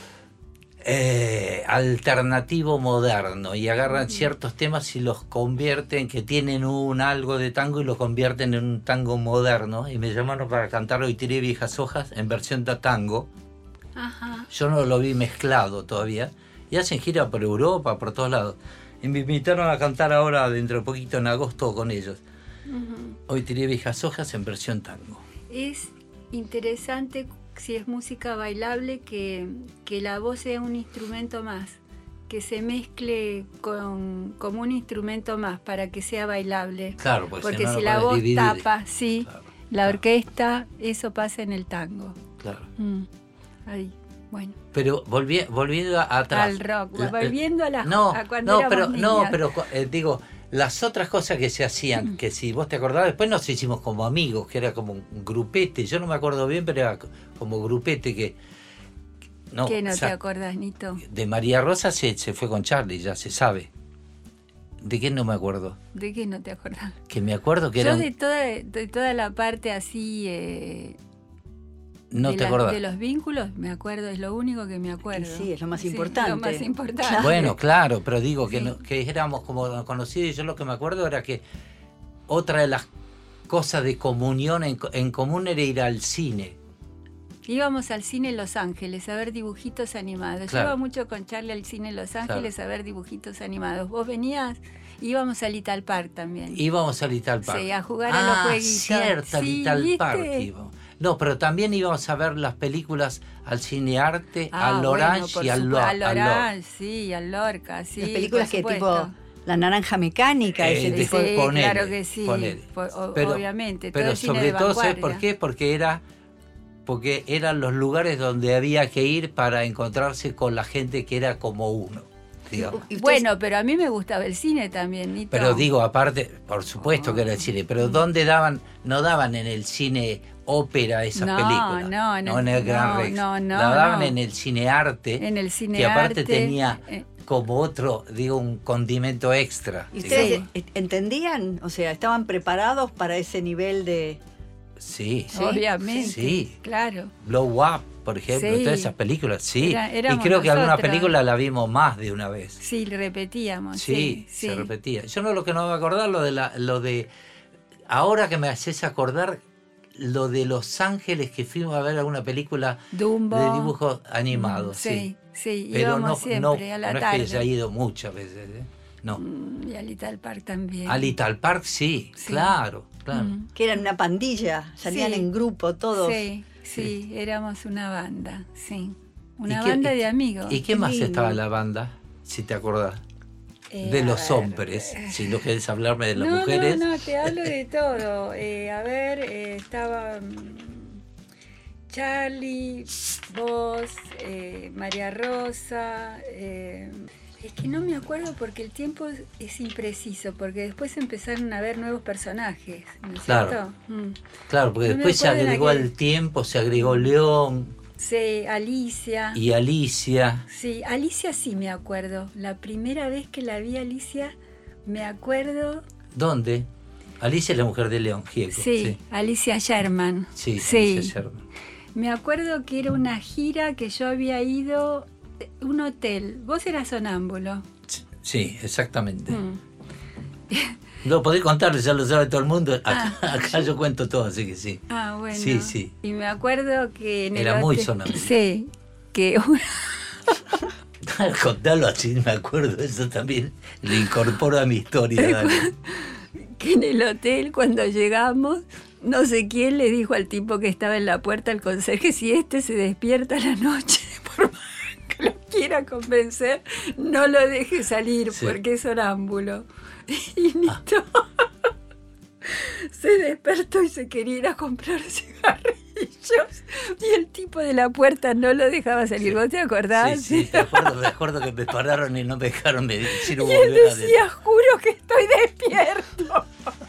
S1: alternativo moderno y agarran ciertos temas y los convierten, que tienen algo de tango y lo convierten en un tango moderno. Y me llamaron para cantarlo y tiré viejas hojas en versión de tango.
S5: Ajá.
S1: Yo no lo vi mezclado todavía. Y hacen gira por Europa, por todos lados. Y me invitaron a cantar ahora dentro de poquito en agosto con ellos. Hoy tiré viejas hojas en versión tango.
S5: Es interesante, si es música bailable, que la voz sea un instrumento más, que se mezcle como un instrumento más para que sea bailable.
S1: Claro, pues
S5: Porque
S1: no
S5: si
S1: lo
S5: la
S1: podés
S5: voz
S1: dividir.
S5: tapa, sí,
S1: Claro,
S5: la
S1: claro.
S5: orquesta, eso pasa en el tango.
S1: Claro.
S5: Ahí, bueno.
S1: Pero volviendo atrás.
S5: Al rock, volviendo a cuando
S1: no,
S5: éramos
S1: pero
S5: niñas.
S1: no, pero digo, las otras cosas que se hacían, que si vos te acordás, después nos hicimos como amigos, que era como un grupete. Yo no me acuerdo bien, pero era como grupete que no,
S5: ¿Qué no
S1: o
S5: te
S1: sea,
S5: acordás, Nito?
S1: de María Rosa se fue con Charlie, ya se sabe. ¿De qué no me acuerdo?
S5: ¿De qué no te acordás?
S1: Que me acuerdo que
S5: Yo
S1: era.
S5: de toda la parte así
S1: No te acordás.
S5: de los vínculos, me acuerdo, es lo único que me acuerdo.
S2: Y sí, es lo más
S5: Sí,
S2: importante.
S5: lo más importante.
S1: Bueno, claro, pero digo que,
S5: Sí.
S1: que éramos como conocidos y yo lo que me acuerdo era que otra de las cosa de comunión en común era ir al cine.
S5: Íbamos al cine Los Ángeles a ver dibujitos animados.
S1: Claro.
S5: Yo iba mucho con Charlie al cine Los Ángeles a ver dibujitos animados. Vos venías, íbamos a Little Park también.
S1: Íbamos a Little Park.
S5: Sí, a jugar a los jueguitos.
S1: Cierto,
S5: Sí,
S1: Little
S5: ¿viste?
S1: Park íbamos. No, pero también íbamos a ver las películas al Cinearte, al
S5: bueno,
S1: Orange
S5: por
S1: y al
S5: supuesto,
S1: Lorca.
S5: al Orange, sí, al Lorca, sí.
S2: Las películas
S5: por
S2: que
S5: supuesto.
S2: tipo La Naranja Mecánica, ese
S1: de-
S2: tipo.
S5: Sí,
S1: ponele,
S5: claro que sí.
S1: ponele.
S5: Obviamente. todo
S1: Pero
S5: el cine
S1: sobre
S5: de
S1: todo, ¿sabes
S5: vanguardia.
S1: por qué? Porque eran los lugares donde había que ir para encontrarse con la gente que era como uno, digamos.
S2: Y ustedes-
S5: Bueno, pero a mí me gustaba el cine también, Nito.
S1: Pero digo, aparte, por supuesto que era el cine, pero ¿dónde daban? No daban en el cine ópera esas
S5: No,
S1: películas.
S5: no,
S1: en el Gran
S5: no,
S1: Rex.
S5: no, no,
S1: la daban
S5: no.
S1: en el Cinearte,
S5: En el Cinearte,
S1: que aparte tenía
S5: eh.
S1: como otro, digo, un condimento extra.
S2: ¿Y ustedes
S5: Sí.
S2: entendían? O sea, ¿estaban preparados para ese nivel de...?
S1: Sí,
S2: ¿Sí?
S5: Obviamente.
S1: Sí.
S5: Claro.
S1: Blow Up, por ejemplo,
S5: Sí.
S1: todas esas películas, sí. Y
S5: Éramos
S1: creo que alguna
S5: nosotros.
S1: película la vimos más de una vez.
S5: Sí, repetíamos.
S1: Sí,
S5: Sí,
S1: se repetía. Yo no lo que no me voy a acordar, lo de ahora que me haces acordar, lo de Los Ángeles que fuimos a ver alguna película
S5: Dumbo.
S1: de dibujos animados,
S5: Sí,
S1: sí.
S5: sí.
S1: Pero
S5: Íbamos
S1: no,
S5: siempre a la
S1: no es
S5: tarde.
S1: que haya ido muchas veces, ¿eh? No.
S5: Y a Little Park también.
S1: A Little Park sí,
S5: Sí.
S1: claro.
S2: Que eran una pandilla, salían
S5: Sí.
S2: en grupo todos.
S5: Sí, sí, éramos una banda, sí. Una
S1: ¿Y qué-
S5: banda
S1: y-
S5: de amigos.
S1: ¿Y qué más
S2: lindo.
S1: estaba en la banda, si te acordás? De
S5: a
S1: los
S5: ver.
S1: hombres, si no querés hablarme de las
S5: No,
S1: mujeres.
S5: no, te hablo de todo. A ver, estaba Charlie, vos, María Rosa. Es que no me acuerdo porque el tiempo es impreciso, porque después empezaron a haber nuevos personajes, ¿no es
S1: Claro.
S5: cierto?
S1: Claro, porque
S5: No me
S1: después se
S5: acuerdo de
S1: agregó
S5: aquel-
S1: al tiempo, se agregó León
S5: Sí, Alicia.
S1: y Alicia.
S5: Sí, Alicia sí me acuerdo. La primera vez que la vi a Alicia, me acuerdo.
S1: ¿Dónde? Alicia es la mujer de León Gieco.
S5: Sí, Alicia Sherman.
S1: Sí,
S5: sí.
S1: Alicia Sherman.
S5: Me acuerdo que era una gira que yo había ido, un hotel. Vos eras sonámbulo.
S1: Sí, exactamente.
S5: Mm.
S1: Lo podés contar, ya lo sabe todo el mundo. Acá yo cuento todo, así que sí.
S5: Ah, bueno.
S1: Sí, sí.
S5: Y me acuerdo que en
S1: Era
S5: el
S1: muy
S5: hotel-
S1: sonámbulo.
S5: Sí, que
S1: Contarlo así, me acuerdo, eso también lo incorporo a mi historia. Dale.
S5: que en el hotel cuando llegamos, no sé quién le dijo al tipo que estaba en la puerta, al conserje, si este se despierta a la noche, por más que lo quiera convencer, no lo deje salir
S1: Sí.
S5: porque es sonámbulo. Y Nito se despertó y se quería ir a comprar cigarrillos y el tipo de la puerta no lo dejaba salir. ¿Vos te acordás?
S1: Sí, sí, me acuerdo que me pararon y no me dejaron decir
S5: Y él
S1: volver
S5: decía, juro que estoy despierto.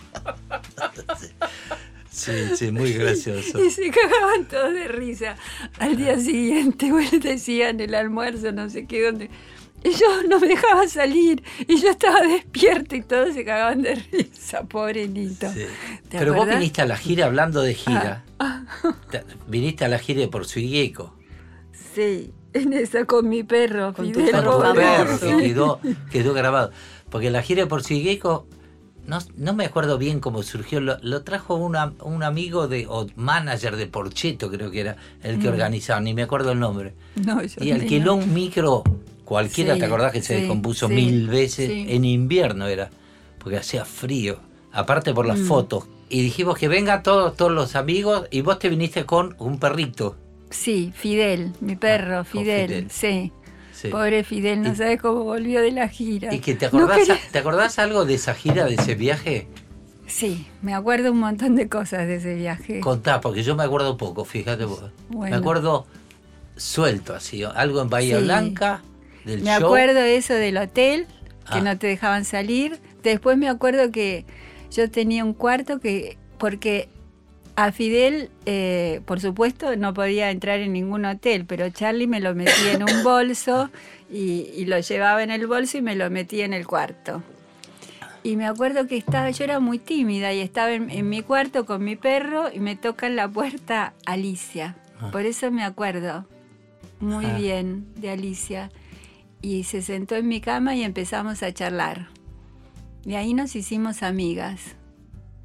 S1: Sí, sí, muy gracioso.
S5: Y se cagaban todos de risa. Al día siguiente, bueno, decían el almuerzo, no sé qué, donde ellos no me dejaban salir y yo estaba despierta y todos se cagaban de risa, pobre Nito.
S1: Sí.
S5: ¿Te
S1: Pero vos
S5: acordás?
S1: viniste a la gira, hablando de gira, viniste a la gira de Por Suigueco.
S5: Sí, en esa con mi perro,
S2: Con tu
S5: Fidel
S1: Con tu
S2: famoso.
S1: perro, que
S2: famoso.
S1: quedó grabado. Porque la gira de Por Suigueco, no me acuerdo bien cómo surgió, lo trajo un amigo o manager de Porcheto, creo que era el que organizaba, ni me acuerdo el nombre.
S5: No, yo
S1: Y alquiló un micro cualquiera,
S5: Sí,
S1: ¿te acordás que se
S5: sí,
S1: descompuso
S5: sí,
S1: 1000 veces?
S5: sí.
S1: En invierno era, porque hacía frío, aparte por las fotos. Y dijimos que vengan todos los amigos y vos te viniste con un perrito.
S5: Sí, Fidel, mi perro,
S1: con
S5: Fidel,
S1: Fidel.
S5: sí.
S1: Sí.
S5: Pobre Fidel, no
S1: Y-
S5: sabes cómo volvió de la gira.
S1: ¿Y que te
S5: No
S1: acordás,
S5: quería-
S1: te acordás algo de esa gira, de ese viaje?
S5: Sí, me acuerdo un montón de cosas de ese viaje.
S1: Contá, porque yo me acuerdo poco, fíjate vos.
S5: Bueno.
S1: Me acuerdo suelto así, algo en Bahía
S5: Sí.
S1: Blanca, del
S5: Me
S1: show.
S5: acuerdo de eso del hotel, que
S1: Ah.
S5: no te dejaban salir. Después me acuerdo que yo tenía un cuarto porque a Fidel, por supuesto, no podía entrar en ningún hotel, pero Charlie me lo metía en un bolso y lo llevaba en el bolso y me lo metía en el cuarto. Y me acuerdo que yo era muy tímida y estaba en mi cuarto con mi perro y me toca en la puerta Alicia.
S1: Ah.
S5: Por eso me acuerdo muy
S1: Ah.
S5: bien de Alicia. Y se sentó en mi cama y empezamos a charlar. Y ahí nos hicimos amigas.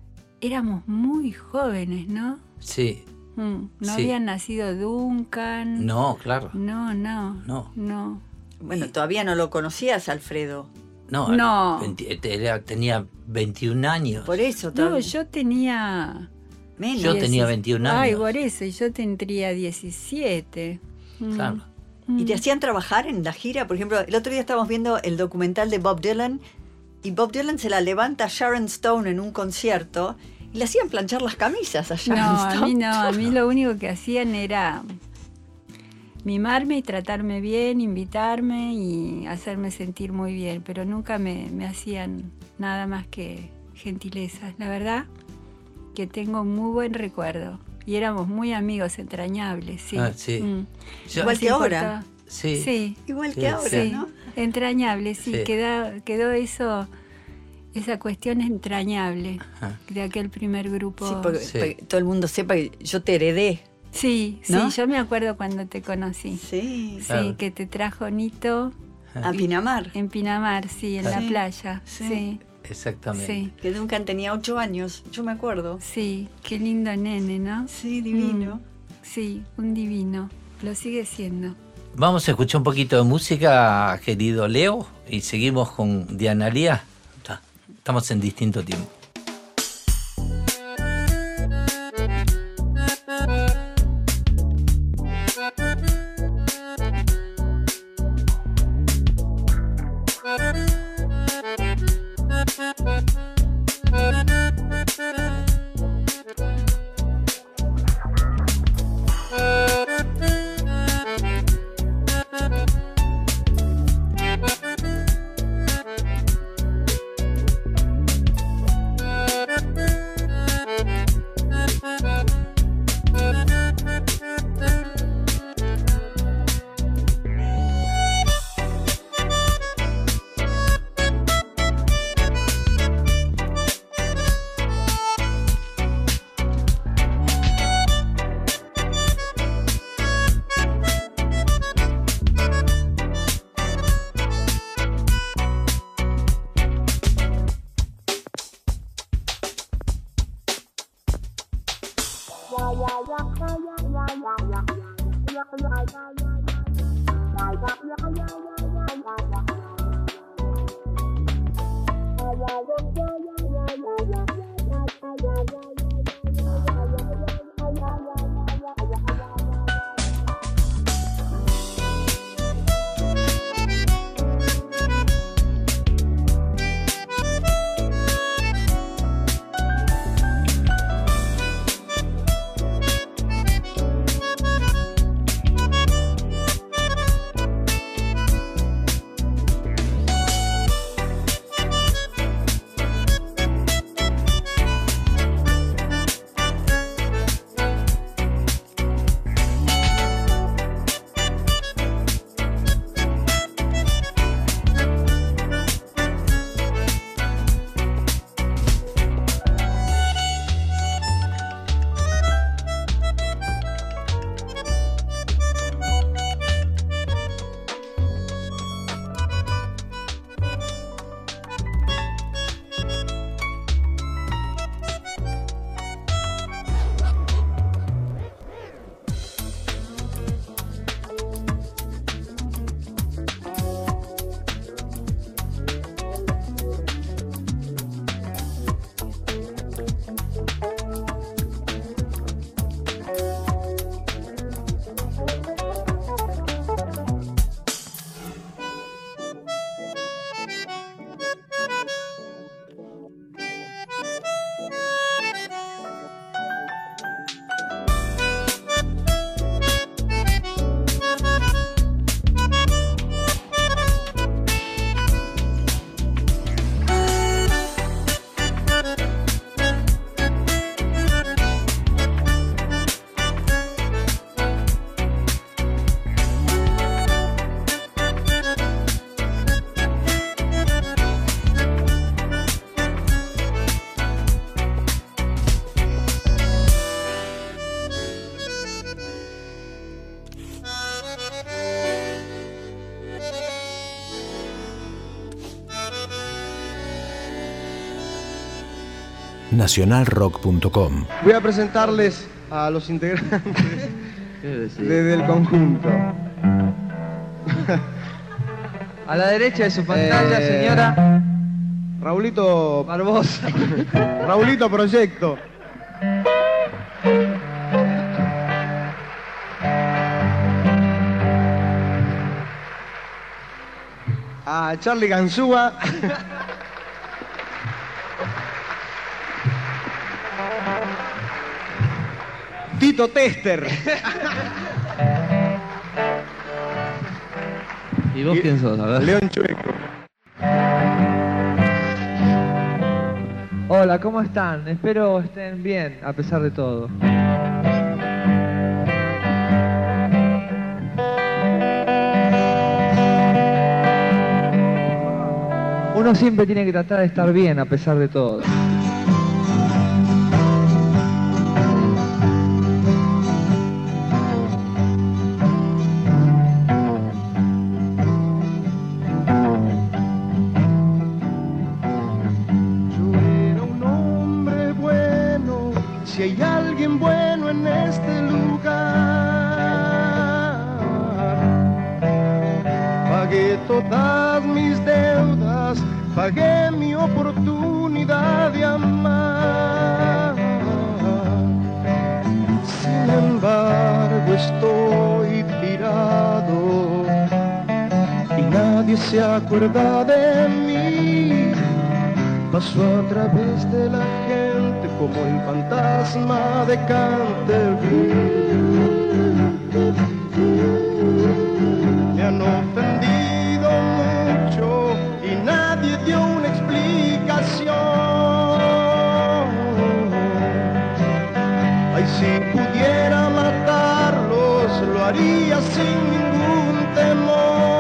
S5: éramos muy jóvenes, ¿no?
S1: Sí.
S5: No
S1: Sí.
S5: habían nacido Duncan.
S1: No, claro.
S5: No.
S2: Bueno, todavía no lo conocías, Alfredo.
S1: No. Tenía 21 años.
S2: Por eso
S5: No,
S2: todavía.
S5: yo tenía...
S2: Menos.
S1: Yo tenía 21 años.
S5: Ay, por eso, y yo tendría 17.
S1: Claro.
S2: ¿Y te hacían trabajar en la gira? Por ejemplo, el otro día estábamos viendo el documental de Bob Dylan y Bob Dylan se la levanta a Sharon Stone en un concierto y le hacían planchar las camisas a Sharon
S5: No,
S2: Stone.
S5: a mí lo único que hacían era mimarme y tratarme bien, invitarme y hacerme sentir muy bien, pero nunca me hacían nada más que gentilezas. La verdad que tengo muy buen recuerdo y éramos muy amigos entrañables, sí.
S1: Ah, sí. Yo-
S2: Igual
S5: Nos
S2: que ahora.
S5: importaba.
S1: Sí.
S5: Sí,
S2: Igual
S1: Sí,
S2: que ahora,
S5: sí.
S2: ¿no?
S5: Entrañable, sí,
S1: Sí.
S5: quedó eso, esa cuestión entrañable
S1: Ajá.
S5: de aquel primer grupo.
S2: Sí, porque,
S1: Sí.
S2: para que todo el mundo sepa que yo te heredé.
S5: Sí,
S2: ¿No?
S5: yo me acuerdo cuando te conocí.
S2: Sí.
S5: Sí,
S1: Claro.
S5: que te trajo Nito
S2: A Pinamar.
S5: en Pinamar, sí, en la
S2: Sí,
S5: playa.
S2: sí.
S5: Sí,
S1: Exactamente.
S5: sí,
S2: Que Duncan tenía 8 años, yo me acuerdo.
S5: sí, qué lindo nene, ¿no?
S2: Sí, divino.
S5: Sí, un divino. Lo sigue siendo.
S1: Vamos a escuchar un poquito de música, querido Leo, y seguimos con Diana Lía. Estamos en distinto tiempo.
S3: nacionalrock.com.
S8: Voy a presentarles a los integrantes del conjunto.
S9: A la derecha de su pantalla, señora
S8: Raulito
S9: Barbosa.
S8: Raulito Proyecto. A Charlie Ganzúa. Tito Tester.
S9: ¿Y vos quién sos? A ver.
S8: León Chueco.
S9: Hola, ¿cómo están? Espero estén bien, a pesar de todo. Uno siempre tiene que tratar de estar bien, a pesar de todo.
S8: Si hay alguien bueno en este lugar, pagué todas mis deudas, pagué mi oportunidad de amar. Sin embargo estoy tirado y nadie se acuerda de mí. Paso a través de la gente como el fantasma de Canterbury. Me han ofendido mucho y nadie dio una explicación. Ay, si pudiera matarlos, lo haría sin ningún temor.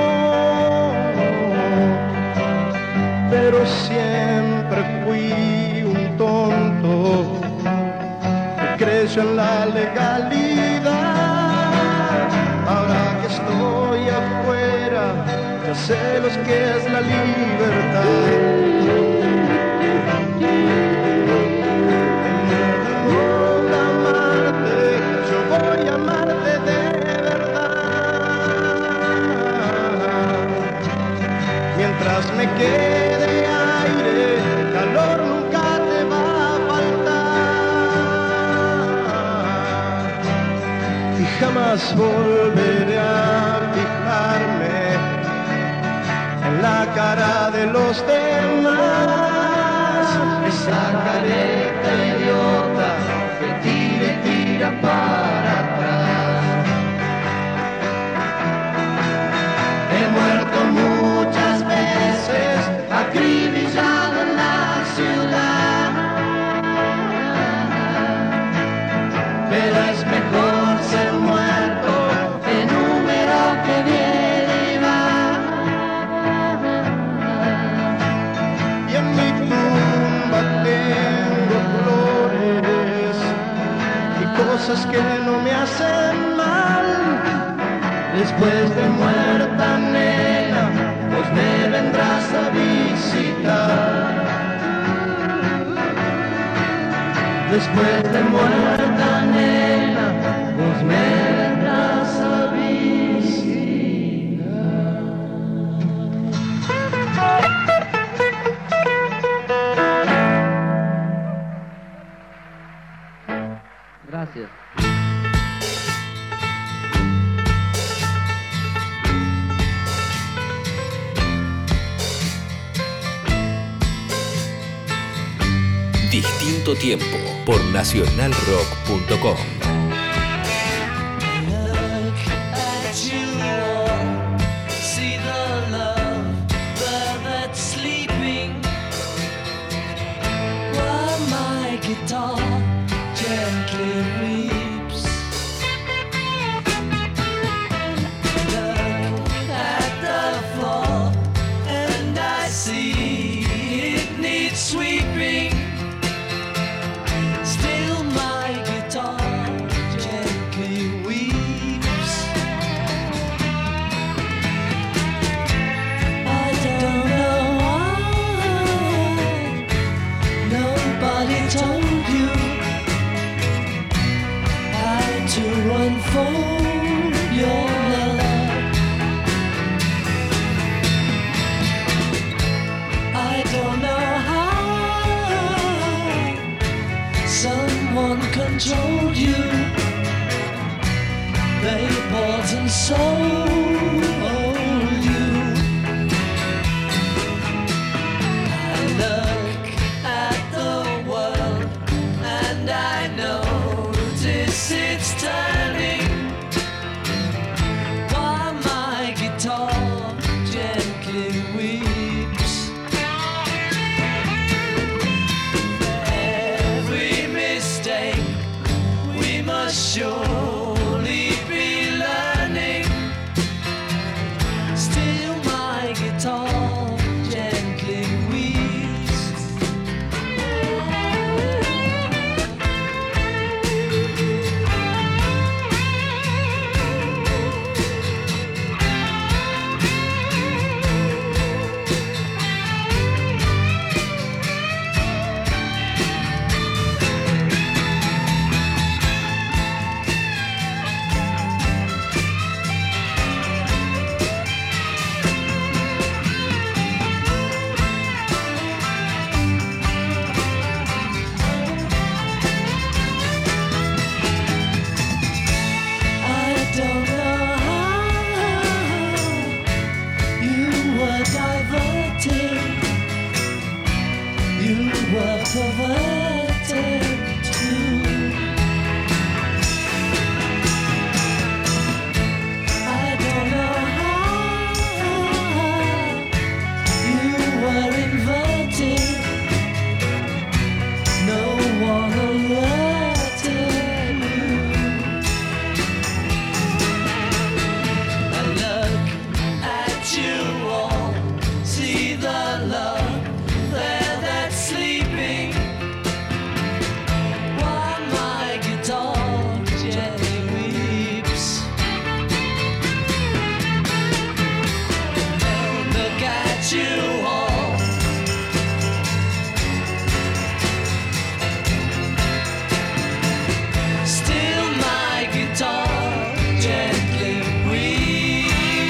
S8: Pero siempre fui un tonto que creció en la legalidad. Ahora que estoy afuera, ya sé lo que es la libertad. Voy a amarte, yo voy a amarte de verdad. Mientras me quede aire, calor nunca te va a faltar. Y jamás volveré a fijarme en la cara de los demás. Esa careta idiota que tira y tira para atrás. He muerto muchas veces, acribillado en la ciudad, pero es mejor ser muerto que número que viene y va. Y en mi tumba tengo flores y cosas que no me hacen mal. Después de muerta, nena, vos me vendrás a visitar. Después de muerta, nena, vos me vendrás a visitar.
S9: Gracias.
S3: Distinto tiempo por nacionalrock.com.
S4: Sweeping, still my guitar and told you they bought and sold you. I look at the world and I notice it's turning while my guitar gently weeps. Every mistake we must surely be learning. Still my guitar gently weeps. I don't know how you were diverted, you were perverted too. I don't know how you were inverted, no one alerted you. I look at you all, see the love there that's sleeping, while my guitar gently weeps. Look at you all, still my guitar gently weeps.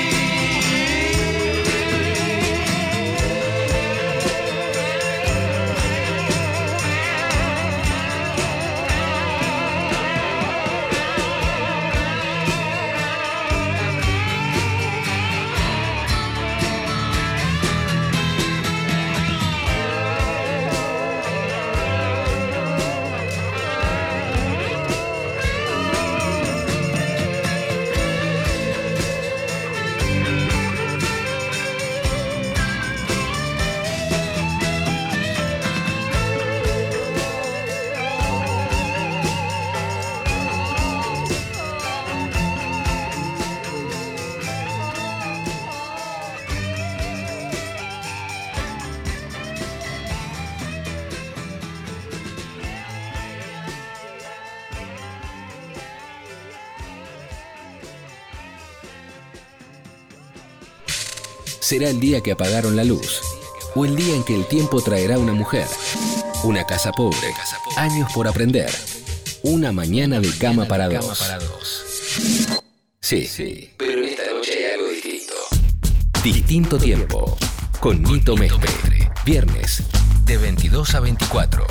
S3: Será el día que apagaron la luz, o el día en que el tiempo traerá una mujer, una casa pobre, años por aprender, una mañana de cama para dos. Sí, pero esta noche hay algo distinto. Distinto tiempo, con Nito Mestre, viernes, de 22 a 24.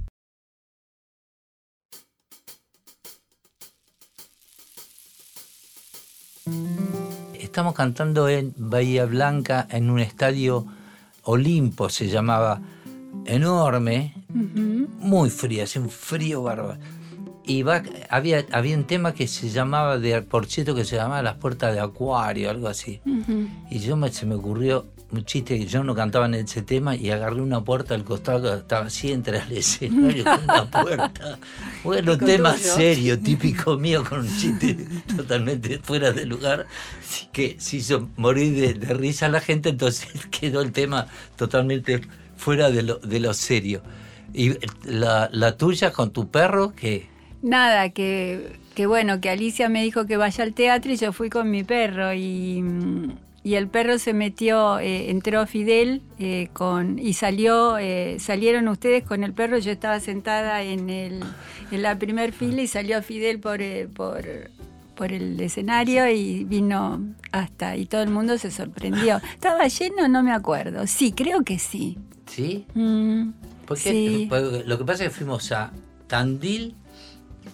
S1: Estamos cantando en Bahía Blanca, en un estadio Olimpo, se llamaba, enorme, muy frío, hacía un frío bárbaro. Y había un tema que se llamaba, por cierto, que se llamaba Las Puertas de Acuario, algo así. Y se me ocurrió un chiste que yo no cantaba en ese tema y agarré una puerta al costado que estaba así entre el escenario con una puerta. Bueno, tema serio, típico mío, con un chiste totalmente fuera de lugar, que se hizo morir de risa a la gente, entonces quedó el tema totalmente fuera de lo serio. ¿Y la tuya con tu perro qué?
S5: Nada, que bueno, que Alicia me dijo que vaya al teatro y yo fui con mi perro y el perro se metió, entró Fidel y salieron ustedes con el perro. Yo estaba sentada en la primer fila y salió Fidel por el escenario y vino y todo el mundo se sorprendió. ¿Estaba lleno? No me acuerdo. Sí, creo que sí.
S1: ¿Sí?
S5: Mm,
S1: Porque
S5: sí.
S1: lo que pasa es que fuimos a Tandil,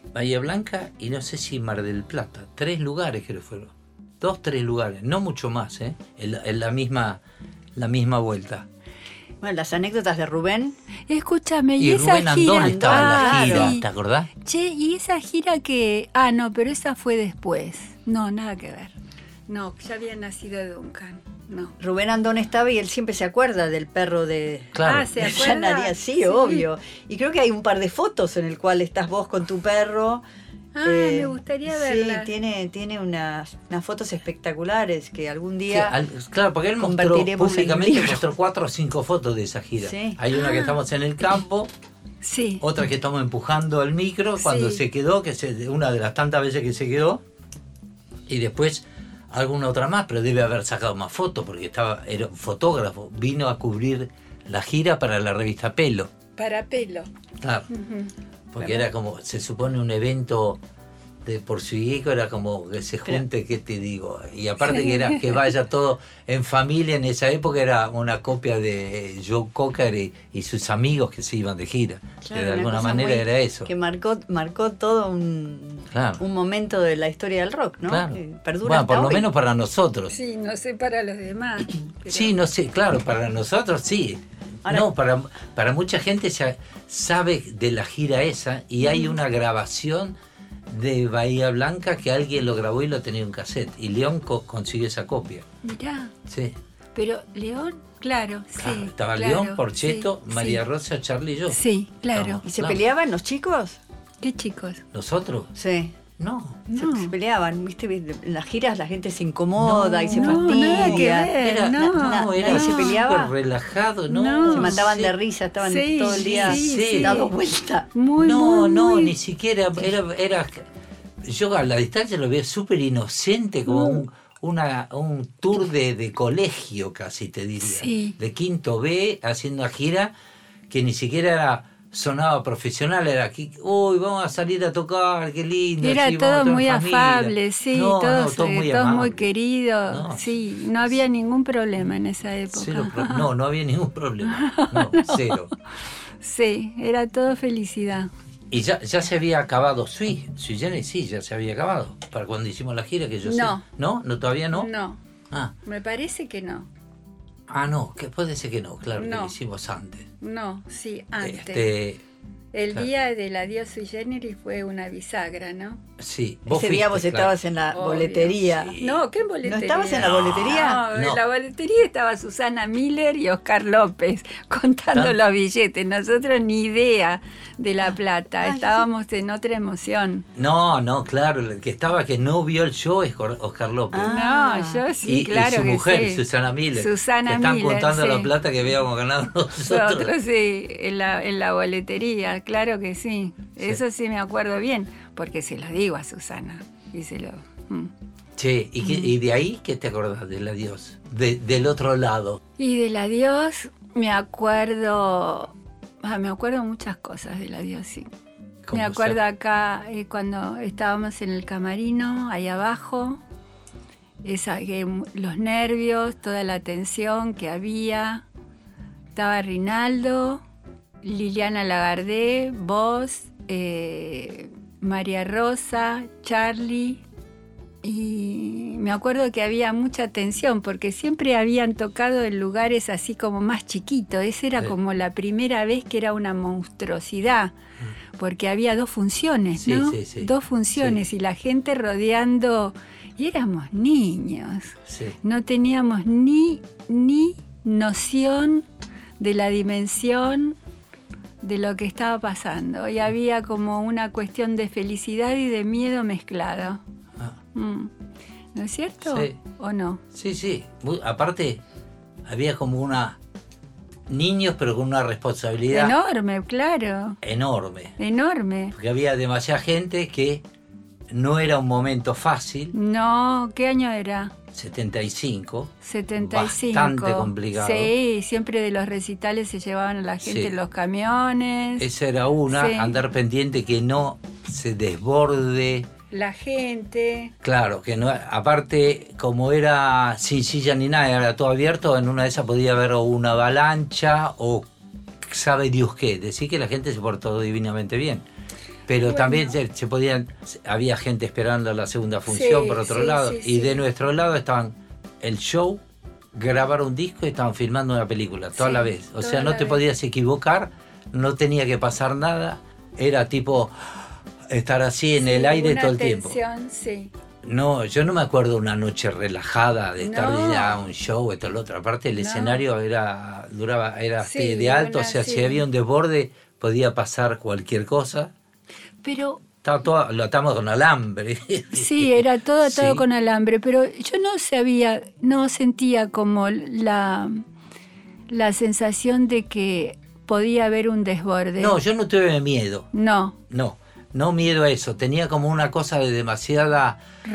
S1: Bahía Blanca y no sé si Mar del Plata. 3 lugares creo que fueron. 2, 3 lugares, no mucho más, en la misma vuelta.
S2: Bueno, las anécdotas de Rubén.
S5: Escúchame,
S1: Y
S5: esa
S1: Rubén
S5: gira.
S1: Andón estaba en la gira,
S5: sí.
S1: ¿te acordás?
S5: Che, y esa gira que. No, pero esa fue después. No, nada que ver. No, ya había nacido Duncan. No.
S2: Rubén Andón estaba y él siempre se acuerda del perro de...
S1: Claro.
S5: ¿se
S2: de
S5: acuerda?
S2: Janaria, sí, obvio. Y creo que hay un par de fotos en el cual estás vos con tu perro.
S5: Me gustaría verla.
S2: Sí, tiene unas fotos espectaculares que algún día...
S1: Claro, porque él mostró
S2: convertiremos en
S1: públicamente,
S2: libro.
S1: mostró 4 o 5 fotos de esa gira.
S2: Sí.
S1: Hay una que estamos en el campo,
S5: Sí.
S1: otra que estamos empujando al micro cuando
S5: Sí.
S1: se quedó, una de las tantas veces que se quedó, y después alguna otra más, pero debe haber sacado más fotos porque era un fotógrafo, vino a cubrir la gira para la revista Pelo.
S5: Para pelo.
S1: Claro, porque era como, se supone un evento de Porcigueco, era como que se junte, ¿qué te digo? Y aparte que vaya todo en familia, en esa época era una copia de Joe Cocker y sus amigos que se iban de gira.
S2: Claro,
S1: que de
S2: una
S1: alguna
S2: cosa
S1: manera
S2: muy-
S1: era eso.
S2: Que marcó todo un momento de la historia del rock, ¿no?
S1: Claro.
S2: Que perdura
S1: Bueno,
S2: hasta
S1: por lo
S2: hoy.
S1: menos para nosotros.
S5: Sí, no sé para los demás. pero-
S1: Sí, no sé, claro, para nosotros sí.
S2: Ahora-
S1: No, para mucha gente se sabe de la gira esa y hay una grabación de Bahía Blanca que alguien lo grabó y lo tenía en un cassette. Y León consiguió esa copia.
S5: Mirá,
S1: Sí.
S5: pero León, claro,
S1: Claro,
S5: sí.
S1: estaba
S5: claro,
S1: León, Porcheto,
S5: sí,
S1: María
S5: sí.
S1: Rosa, Charlie y yo.
S5: Sí, claro.
S2: ¿Y se
S1: Claro.
S2: peleaban los chicos?
S5: ¿Qué chicos?
S1: ¿Nosotros?
S2: Sí.
S1: No.
S5: No.
S2: Se peleaban, ¿viste? En las giras la gente se incomoda y se
S5: No,
S2: fastidia.
S5: nada que ver.
S1: Era,
S5: no,
S1: era
S2: nadie se peleaba.
S1: súper relajado, no.
S5: No.
S2: Se mataban
S1: sí.
S2: de risa, estaban
S5: Sí,
S2: todo el día
S1: sí.
S2: dado vuelta.
S5: Muy,
S1: No,
S5: muy,
S1: no,
S5: muy-
S1: ni siquiera. Era yo a la distancia lo veía súper inocente, como un tour de colegio, casi te diría.
S5: Sí.
S1: De quinto B, haciendo una gira que ni siquiera sonaba profesional, era aquí, uy, vamos a salir a tocar, qué lindo.
S5: Era
S1: sí, vamos
S5: todo
S1: toda
S5: muy
S1: en familia.
S5: afable, sí,
S1: No,
S5: todos,
S1: todo muy
S5: todos muy
S1: amable.
S5: queridos,
S1: No.
S5: sí, no había ningún problema en esa época.
S1: No había ningún problema. No, cero.
S5: Sí, era todo felicidad.
S1: Y ya se había acabado Sui Generis, sí, ya se había acabado. Para cuando hicimos la gira, que yo
S5: No.
S1: sé. ¿No? ¿No todavía no?
S5: No,
S1: Ah,
S5: me parece que no.
S1: no, que puede ser que no, claro, que
S5: No.
S1: lo hicimos antes.
S5: No, sí, antes. El
S1: claro.
S5: día del adiós sui generis fue una bisagra, ¿no?
S1: Sí,
S2: Ese día vos
S1: fuiste,
S2: estabas en la
S5: Obvio.
S2: boletería.
S1: Sí.
S5: No, ¿qué boletería?
S2: ¿No estabas en la boletería?
S5: No,
S1: No.
S5: en la boletería estaba Susana Miller y Oscar López contando
S1: Ah.
S5: los billetes. Nosotros ni idea de la plata.
S2: Ah,
S5: Estábamos en otra emoción.
S1: No, claro, el que estaba que no vio el show es Oscar López.
S2: Ah.
S5: No, yo sí,
S1: y
S5: claro
S1: su
S5: que
S1: mujer,
S5: sí.
S1: Susana Miller.
S5: Susana
S1: que están
S5: Miller,
S1: contando
S5: sí.
S1: la plata que habíamos ganado nosotros.
S5: Nosotros sí, en la boletería, claro que sí. Eso sí me acuerdo bien, porque se lo digo a Susana. Y se lo...
S1: Che, ¿y de ahí qué te acordás del adiós? Del otro lado.
S5: Y del adiós me acuerdo muchas cosas del adiós, sí.
S1: ¿Cómo
S5: Me
S1: se-
S5: acuerdo acá cuando estábamos en el camarino, ahí abajo, los nervios, toda la tensión que había. Estaba Rinaldo, Liliana Lagardé, vos, María Rosa, Charlie. Y me acuerdo que había mucha tensión porque siempre habían tocado en lugares así como más chiquitos. Esa era
S1: Sí.
S5: como la primera vez que era una monstruosidad, porque había 2 funciones,
S1: Sí,
S5: ¿no?
S1: sí, sí.
S5: 2 funciones y la gente rodeando. Y éramos niños.
S1: Sí.
S5: No teníamos ni noción de la dimensión de lo que estaba pasando. Y había como una cuestión de felicidad y de miedo mezclado.
S1: Ah.
S5: ¿No es cierto?
S1: Sí.
S5: ¿O no?
S1: Sí. Aparte, había como niños, pero con una responsabilidad
S5: Enorme, claro.
S1: enorme.
S5: Enorme.
S1: Porque había demasiada gente que no era un momento fácil.
S5: No, ¿qué año era?
S1: 75.
S5: 75.
S1: Bastante complicado.
S5: Sí, siempre de los recitales se llevaban a la gente
S1: Sí.
S5: en los camiones.
S1: Esa era una,
S5: Sí.
S1: andar pendiente que no se desborde.
S5: La gente.
S1: Claro, que no, aparte, como era sin silla ni nada, era todo abierto, en una de esas podía haber o una avalancha o sabe Dios qué. Decir que la gente se portó divinamente bien. Pero
S5: Bueno.
S1: también se podían, había gente esperando la segunda función
S5: Sí,
S1: por otro
S5: sí,
S1: lado.
S5: sí,
S1: Y
S5: sí.
S1: de nuestro lado estaban el show, grabar un disco y estaban filmando una película, toda
S5: Sí,
S1: la vez. O
S5: toda
S1: sea, no
S5: la
S1: te
S5: vez.
S1: podías equivocar, no tenía que pasar nada. Era tipo estar así en el aire
S5: una
S1: todo el tiempo.
S5: tensión, sí.
S1: No, yo no me acuerdo una noche relajada de estar
S5: No.
S1: ya un show, esto, lo otro. Aparte el
S5: No.
S1: escenario era
S5: Sí,
S1: de alto, o
S5: bueno,
S1: sea,
S5: sí.
S1: si había un desborde podía pasar cualquier cosa.
S5: Pero
S1: Estaba todo, lo atamos con alambre.
S5: sí, era todo
S1: Sí.
S5: con alambre, pero yo no sentía como la sensación de que podía haber un desborde.
S1: No, yo no tuve miedo.
S5: No.
S1: No miedo a eso. Tenía como una cosa de demasiada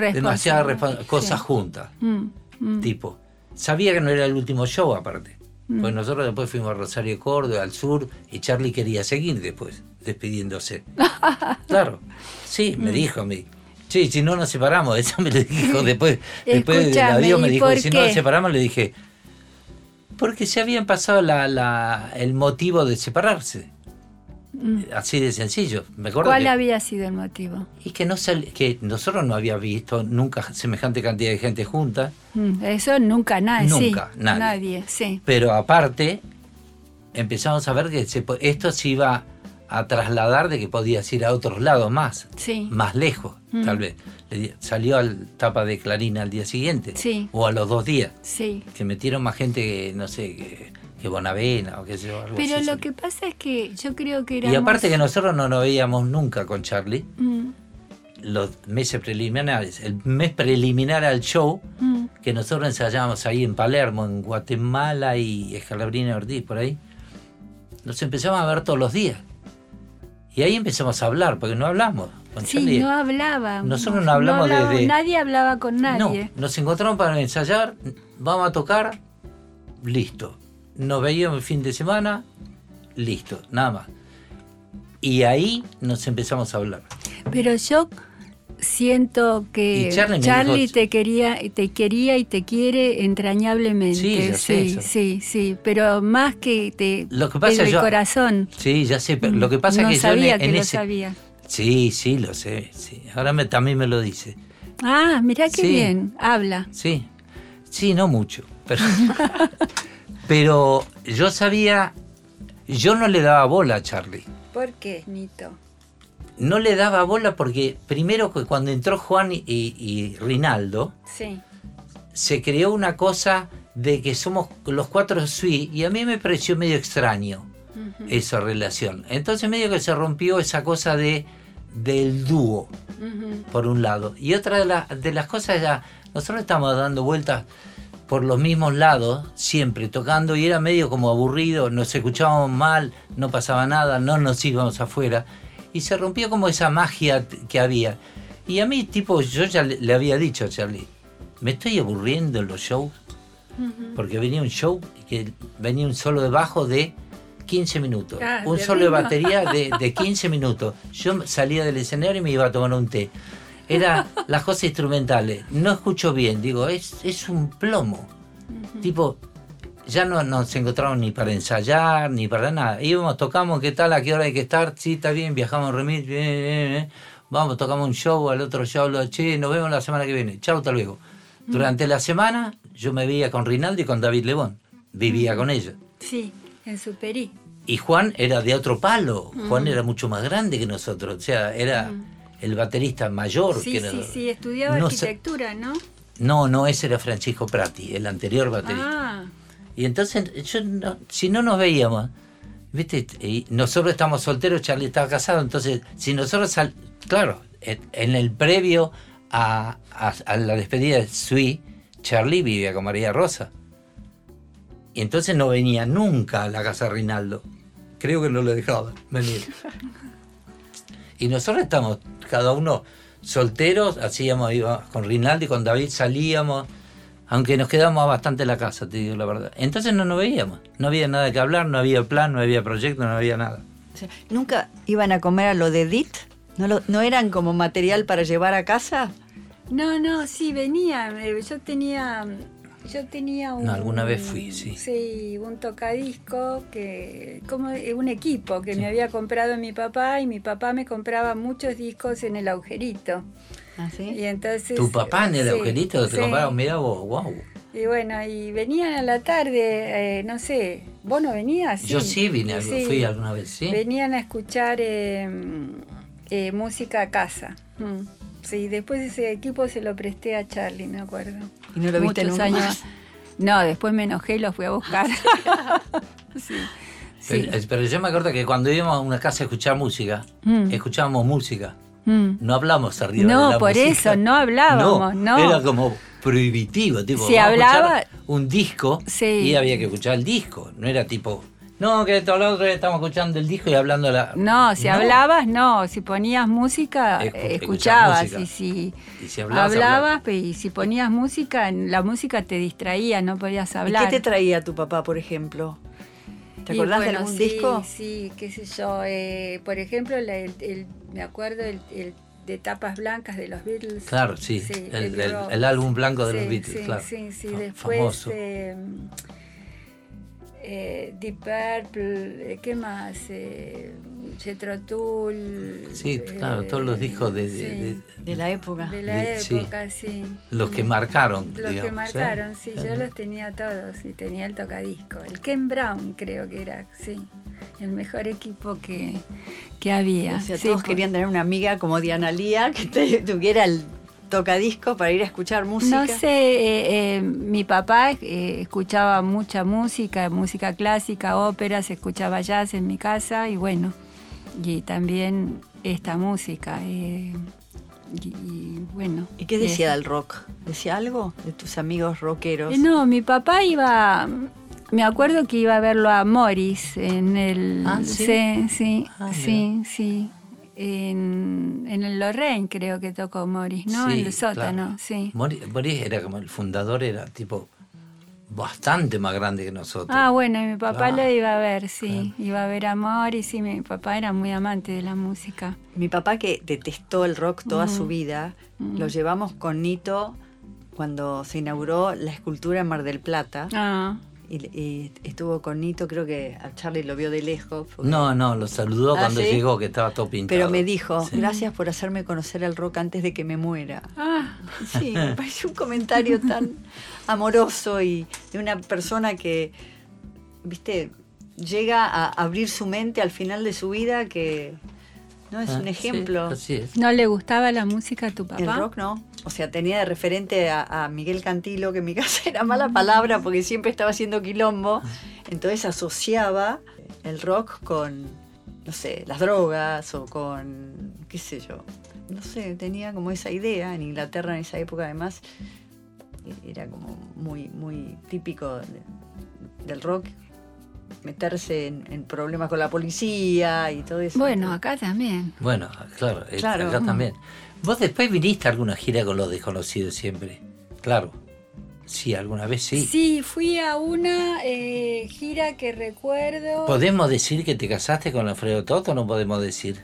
S1: cosas
S5: Sí.
S1: juntas.
S5: Mm.
S1: Tipo, sabía que no era el último show aparte. Pues nosotros después fuimos a Rosario Córdoba, al sur, y Charlie quería seguir después, despidiéndose. Claro, sí, me dijo a mí. Sí, si no nos separamos, eso me lo dijo después del
S5: Escúchame,
S1: adiós, me
S5: ¿y
S1: dijo,
S5: por
S1: si no
S5: qué?
S1: nos separamos, le dije, porque se habían pasado el motivo de separarse. Así de sencillo. Me acuerdo
S5: ¿Cuál
S1: que,
S5: había sido el motivo?
S1: y que que nosotros no habíamos visto nunca semejante cantidad de gente junta.
S5: Eso nunca, nadie.
S1: Nunca,
S5: sí,
S1: nadie.
S5: sí.
S1: Pero aparte, empezamos a ver que esto se iba a trasladar de que podías ir a otros lados más,
S5: Sí.
S1: más lejos, tal vez. Salió al tapa de Clarín al día siguiente,
S5: Sí.
S1: o a los 2 días,
S5: Sí.
S1: que metieron más gente que, no sé, que Bonavena o qué sé yo, algo
S5: Pero
S1: así.
S5: lo que pasa es que yo creo que era.
S1: Y aparte que nosotros no nos veíamos nunca con Charlie, los meses preliminares, el mes preliminar al show, que nosotros ensayábamos ahí en Palermo, en Guatemala y Escalabrina Ortiz, por ahí, nos empezamos a ver todos los días. Y ahí empezamos a hablar, porque no hablamos con
S5: Sí,
S1: Charlie.
S5: no hablábamos.
S1: Nosotros no hablamos desde...
S5: Nadie hablaba con nadie.
S1: No, nos encontramos para ensayar, vamos a tocar, listo. Nos veíamos el fin de semana, listo, nada más. Y ahí nos empezamos a hablar.
S5: Pero yo siento que
S1: Y Charlie me dijo-
S5: te quería y te quiere entrañablemente.
S1: Sí, yo sé eso.
S5: sí, pero más que
S1: Lo que pasa,
S5: el
S1: yo-
S5: corazón.
S1: Sí, ya sé, pero lo que pasa
S5: no
S1: es que
S5: sabía
S1: yo
S5: que
S1: en
S5: lo
S1: ese...
S5: sabía.
S1: Sí, lo sé, sí. Ahora también me lo dice.
S5: Ah, mirá qué
S1: Sí.
S5: bien, habla.
S1: Sí, no mucho, pero yo sabía, yo no le daba bola a Charlie.
S5: ¿Por qué, Nito?
S1: No le daba bola porque primero que cuando entró Juan y Rinaldo,
S5: Sí.
S1: se creó una cosa de que somos los 4 Sui y a mí me pareció medio extraño esa relación. Entonces medio que se rompió esa cosa del dúo, por un lado. Y otra de las cosas ya, nosotros estamos dando vueltas por los mismos lados, siempre tocando, y era medio como aburrido, nos escuchábamos mal, no pasaba nada, no nos íbamos afuera, y se rompió como esa magia que había. Y a mí, tipo, yo ya le había dicho a Charlie, me estoy aburriendo en los shows, porque venía un show que venía un solo de bajo de 15 minutos,
S5: Ah,
S1: un
S5: de
S1: solo de
S5: ritmo.
S1: batería de 15 minutos. Yo salía del escenario y me iba a tomar un té. Era las cosas instrumentales. No escucho bien, digo, es un plomo. Tipo, ya no nos encontramos ni para ensayar, ni para nada. Íbamos, tocamos, ¿qué tal? ¿A qué hora hay que estar? Sí, está bien, viajamos en remis, bien. Vamos, tocamos un show, al otro show, che, nos vemos la semana que viene. Chau, hasta luego. Durante la semana yo me veía con Rinaldo y con David Lebón. Vivía con ellos.
S5: Sí, en Superí.
S1: Y Juan era de otro palo. Juan era mucho más grande que nosotros. O sea, era el baterista mayor
S5: Sí,
S1: que
S5: sí,
S1: nosotros.
S5: sí, estudiaba
S1: No sé-
S5: arquitectura, ¿no?
S1: No, ese era Francisco Prati, el anterior baterista.
S5: Ah,
S1: Y entonces, si no nos veíamos, ¿viste? Y nosotros estamos solteros, Charlie estaba casado, entonces, si nosotros, claro, en el previo a la despedida de Sui, Charlie vivía con María Rosa. Y entonces no venía nunca a la casa de Rinaldo. Creo que no lo dejaba venir. Y nosotros estamos, cada uno solteros, íbamos con Rinaldo y con David salíamos, aunque nos quedamos bastante en la casa, te digo la verdad. Entonces no nos veíamos, no había nada que hablar, no había plan, no había proyecto, no había nada.
S2: O sea, ¿nunca iban a comer a lo de Edith? ¿No eran como material para llevar a casa?
S5: no, sí, venía. Yo tenía yo tenía un...
S1: No, alguna vez fui, sí.
S5: Sí, un tocadisco, como un equipo que me había comprado mi papá, y mi papá me compraba muchos discos en el agujerito.
S2: ¿Ah, sí?
S5: Y entonces,
S1: ¿Tu papá en el
S5: sí,
S1: agujerito te
S5: sí.
S1: compraba? Mirá vos, wow.
S5: Y bueno, y venían a la tarde, no sé, ¿vos no venías?
S1: Yo sí vine,
S5: Sí.
S1: fui alguna vez, sí.
S5: Venían a escuchar música a casa. Sí, después ese equipo se lo presté a Charlie, me acuerdo.
S2: ¿Y no lo viste
S5: Muchos
S2: nunca
S5: años.
S2: más?
S5: No, después me enojé y lo fui a buscar. Sí. Sí.
S1: Pero yo me acuerdo que cuando íbamos a una casa a escuchar música, escuchábamos música.
S5: Mm.
S1: No hablamos arriba de
S5: No,
S1: la
S5: por
S1: música.
S5: eso, no hablábamos, no.
S1: Era como prohibitivo, tipo,
S5: Si
S1: vamos a
S5: hablaba-
S1: escuchar un disco
S5: Sí.
S1: y había que escuchar el disco. No era tipo, no, que todo lo otro estamos escuchando el disco y hablando
S5: No, si hablabas, no. Si ponías música, escuchabas.
S1: música.
S5: Y
S1: Y si
S5: hablabas, y si ponías música, la música te distraía, no podías
S2: ¿Y
S5: hablar.
S2: qué te traía tu papá, por ejemplo? ¿Te
S5: Y
S2: acordás de
S5: bueno,
S2: algún
S5: sí,
S2: disco?
S5: Sí, qué sé yo. Por ejemplo, me acuerdo el de tapas blancas de los Beatles.
S1: Claro, sí, el álbum blanco de los Beatles,
S5: sí,
S1: claro.
S5: Sí, sí,
S1: Famoso.
S5: después Deep Purple, ¿qué más? Jethro Tull.
S1: Sí, claro, todos los discos de
S2: la época.
S5: De la
S1: sí.
S5: época, sí.
S1: Los que marcaron,
S5: Los
S1: digamos,
S5: que marcaron, sí, yo los tenía todos y tenía el tocadisco. El Ken Brown creo que era, sí, el mejor equipo que había.
S2: O sea,
S5: Sí,
S2: todos querían tener una amiga como Diana Lía que tuviera el tocadisco para ir a escuchar música.
S5: No sé, mi papá escuchaba mucha música clásica, óperas, escuchaba jazz en mi casa y bueno, y también esta música. Y bueno.
S2: ¿Y qué decía
S5: eso.
S2: del rock? ¿Decía algo de tus amigos rockeros?
S5: No, mi papá iba, me acuerdo que iba a verlo a Morris en el...
S2: ¿Ah, sí?
S5: Sí,
S2: Ah,
S5: sí. En el Lorraine creo que tocó Morris, ¿no?
S1: Sí,
S5: en el sótano,
S1: claro.
S5: sí.
S1: Morris era como el fundador, era tipo bastante más grande que nosotros.
S5: Ah, bueno, y mi papá
S1: Claro.
S5: lo iba a ver, sí. Iba a ver a Morris y mi papá era muy amante de la música.
S2: Mi papá, que detestó el rock toda su vida, lo llevamos con Nito cuando se inauguró la escultura en Mar del Plata.
S5: Ah,
S2: Y estuvo con Nito, creo que a Charlie lo vio de lejos. porque-
S1: No, lo saludó
S2: ¿Ah,
S1: cuando
S2: sí?
S1: llegó, que estaba todo pintado.
S2: Pero me dijo,
S1: Sí.
S2: gracias por hacerme conocer el rock antes de que me muera.
S5: ah,
S2: Sí, me pareció un comentario tan amoroso y de una persona que, viste, llega a abrir su mente al final de su vida, que no es un ejemplo.
S1: Sí, así es.
S5: ¿no le gustaba la música a tu papá?
S2: El rock no. O sea, tenía de referente a Miguel Cantilo, que en mi casa era mala palabra porque siempre estaba haciendo quilombo. Entonces asociaba el rock con, no sé, las drogas o con, qué sé yo. No sé, tenía como esa idea. En Inglaterra en esa época además era como muy, muy típico del rock meterse en problemas con la policía y todo eso.
S5: Bueno, acá también.
S1: Bueno, claro,
S2: Claro.
S1: acá también. Vos después viniste a alguna gira con Los Desconocidos siempre. Claro. Sí, alguna vez sí.
S5: Sí, fui a una gira que recuerdo.
S1: ¿Podemos decir que te casaste con Alfredo Toto o no podemos decir?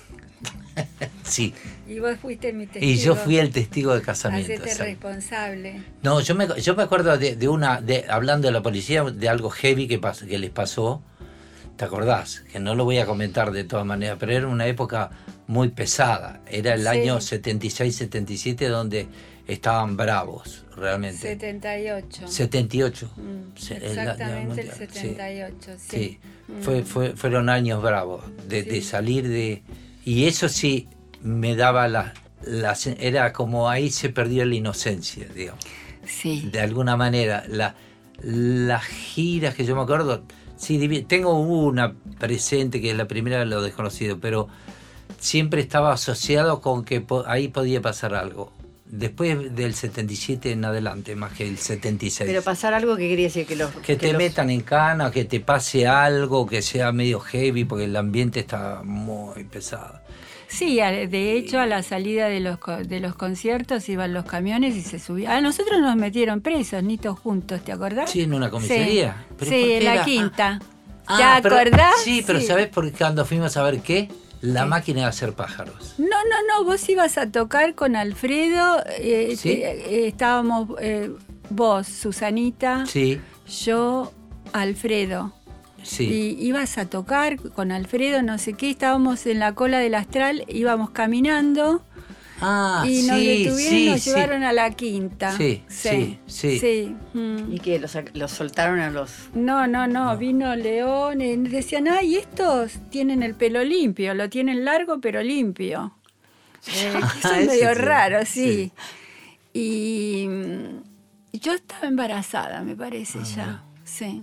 S1: Sí.
S5: Y vos fuiste mi testigo.
S1: Y yo fui el testigo de casamiento.
S5: Hacete
S1: exacto.
S5: responsable.
S1: No, yo me acuerdo hablando de la policía, de algo heavy que les pasó. ¿Te acordás? Que no lo voy a comentar de todas maneras, pero era una época muy pesada. Era el
S5: Sí.
S1: año 76-77 donde estaban bravos, realmente.
S5: 78.
S1: 78.
S5: Exactamente el
S1: Sí.
S5: 78, sí.
S1: Sí, fueron años bravos de salir de... Y eso sí me daba era como ahí se perdió la inocencia, digamos.
S5: Sí.
S1: De alguna manera, las giras que yo me acuerdo, sí, tengo una presente que es la primera de Los Desconocidos, pero siempre estaba asociado con que ahí podía pasar algo. Después del 77 en adelante, más que el 76.
S2: Pero pasar algo que quería decir
S1: Que te metan en cana, que te pase algo, que sea medio heavy, porque el ambiente está muy pesado.
S5: Sí, de hecho a la salida de los conciertos iban los camiones y se subían. A nosotros nos metieron presos, Nitos juntos, ¿te acordás?
S1: Sí, en una comisaría.
S5: Sí,
S1: ¿Pero
S5: sí,
S1: por qué
S5: en la
S1: era?
S5: quinta.
S1: Ah,
S5: ¿Te
S1: pero-
S5: acordás?
S1: Sí, pero ¿sabés por qué cuando fuimos a ver qué? La máquina de hacer pájaros.
S5: No, vos ibas a tocar con Alfredo,
S1: ¿Sí?
S5: estábamos vos, Susanita,
S1: Sí,
S5: yo, Alfredo.
S1: sí.
S5: Y ibas a tocar con Alfredo, no sé qué, estábamos en la cola del Astral, íbamos caminando
S1: Ah,
S5: y nos
S1: sí,
S5: detuvieron y nos
S1: sí.
S5: llevaron a la quinta.
S1: Sí, sí.
S5: Sí. Mm.
S2: ¿Y que los soltaron a los...?
S5: No, vino León y decían, ay, estos tienen el pelo limpio, lo tienen largo pero limpio. Que eso es
S1: Ese
S5: medio
S1: sí,
S5: raro, sí. Y yo estaba embarazada, me parece ya, sí.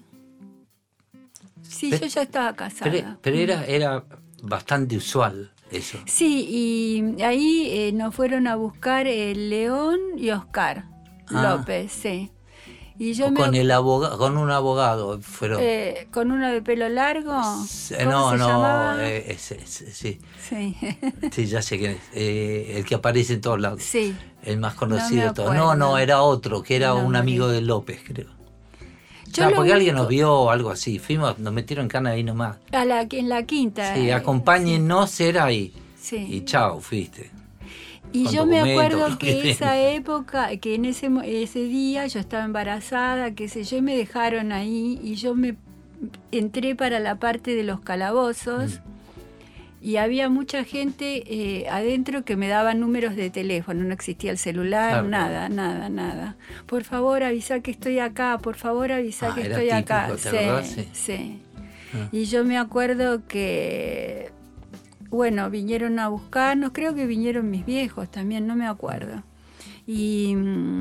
S5: Sí,
S1: Pero-
S5: yo ya estaba casada.
S1: Pero era bastante usual eso.
S5: Sí, y ahí nos fueron a buscar León y Oscar López, sí. Y yo
S1: O con con un abogado fueron.
S5: con uno de pelo largo. ¿Cómo se llamaba?
S1: Sí.
S5: Sí.
S1: Sí, ya sé quién es. El que aparece en todos lados.
S5: Sí.
S1: El más
S5: No
S1: conocido
S5: me
S1: de todos.
S5: acuerdo.
S1: No, era otro, que era
S5: No,
S1: un
S5: no
S1: amigo
S5: vi.
S1: de López, creo.
S5: Yo lo
S1: porque alguien
S5: único-
S1: nos vio o algo así. Nos metieron en cana ahí nomás.
S5: en la quinta.
S1: Sí, acompáñennos, era ahí.
S5: Sí.
S1: Y chao, fuiste.
S5: Y
S1: con
S5: yo me
S1: documentos,
S5: acuerdo que
S1: que-
S5: esa época, que en ese día yo estaba embarazada, qué sé yo, y me dejaron ahí y yo me entré para la parte de los calabozos y había mucha gente adentro que me daba números de teléfono, no existía el celular,
S1: Claro.
S5: nada. Por favor, avisa que estoy acá, por favor, avisa que
S1: era
S5: estoy acá.
S1: típico, ¿te acordás?
S5: Sí.
S1: Ah.
S5: Y yo me acuerdo que, bueno, vinieron a buscarnos, creo que vinieron mis viejos también, no me acuerdo. Y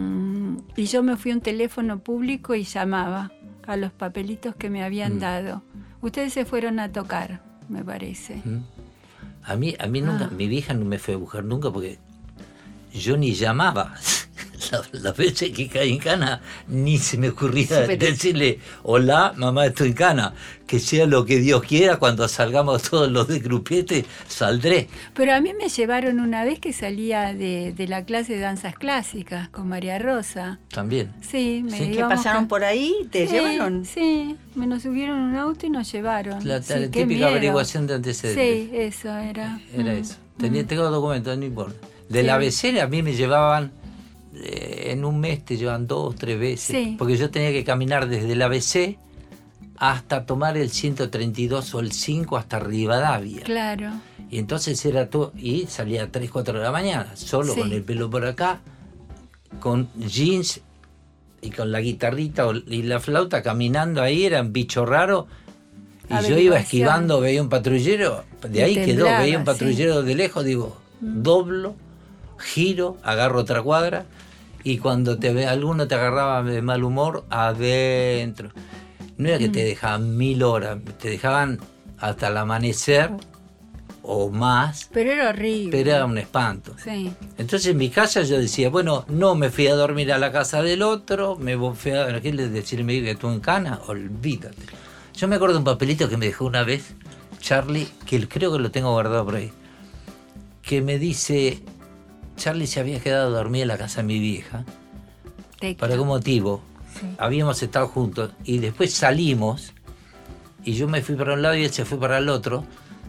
S5: yo me fui a un teléfono público y llamaba a los papelitos que me habían dado. Ustedes se fueron a tocar, me parece.
S1: A mí nunca, mi vieja no me fue a buscar nunca porque yo ni llamaba. Las veces que caí en cana, ni se me ocurría
S2: Sí, pero-
S1: decirle, hola, mamá, estoy en cana. Que sea lo que Dios quiera, cuando salgamos todos los de grupete, saldré.
S5: Pero a mí me llevaron una vez que salía de la clase de danzas clásicas con María Rosa.
S1: También.
S5: Sí, me
S1: Sí.
S2: ¿Que
S5: íbamos
S2: pasaron
S5: ca-
S2: por ahí? ¿Te
S5: Sí,
S2: llevaron?
S5: Sí, nos subieron en un auto y nos llevaron.
S1: La
S5: Sí, qué
S1: típica
S5: miedo.
S1: averiguación de antecedentes.
S5: Sí, eso era.
S1: Era
S5: Mm.
S1: eso. Tengo documentos, no importa. De
S5: Sí.
S1: la ABC a mí me llevaban, en un mes te llevan 2, 3 veces.
S5: Sí.
S1: Porque yo tenía que caminar desde el ABC hasta tomar el 132 o el 5 hasta Rivadavia.
S5: Claro.
S1: Y entonces era todo, y salía a 3, 4 de la mañana, solo
S5: Sí.
S1: con el pelo por acá, con jeans y con la guitarrita y la flauta caminando ahí, era un bicho raro. Y yo
S5: Averiguación.
S1: iba esquivando, veía un patrullero, de
S5: Y
S1: ahí quedó,
S5: temblaba,
S1: veía un
S5: sí.
S1: patrullero de lejos, digo, doblo, giro, agarro otra cuadra, y cuando alguno te agarraba de mal humor, adentro. No era que te dejaban 1000 horas, te dejaban hasta el amanecer o más,
S5: Pero era horrible.
S1: pero era un espanto.
S5: Sí.
S1: Entonces en mi casa yo decía, bueno, no me fui a dormir a la casa del otro, me fui a ¿qué le decirme que tú en cana? Olvídate. Yo me acuerdo de un papelito que me dejó una vez Charlie, que creo que lo tengo guardado por ahí, que me dice, Charlie se había quedado dormido en la casa de mi vieja. ¿Por algún motivo?
S5: Sí.
S1: Habíamos estado juntos y después salimos y yo me fui para un lado y él se fue para el otro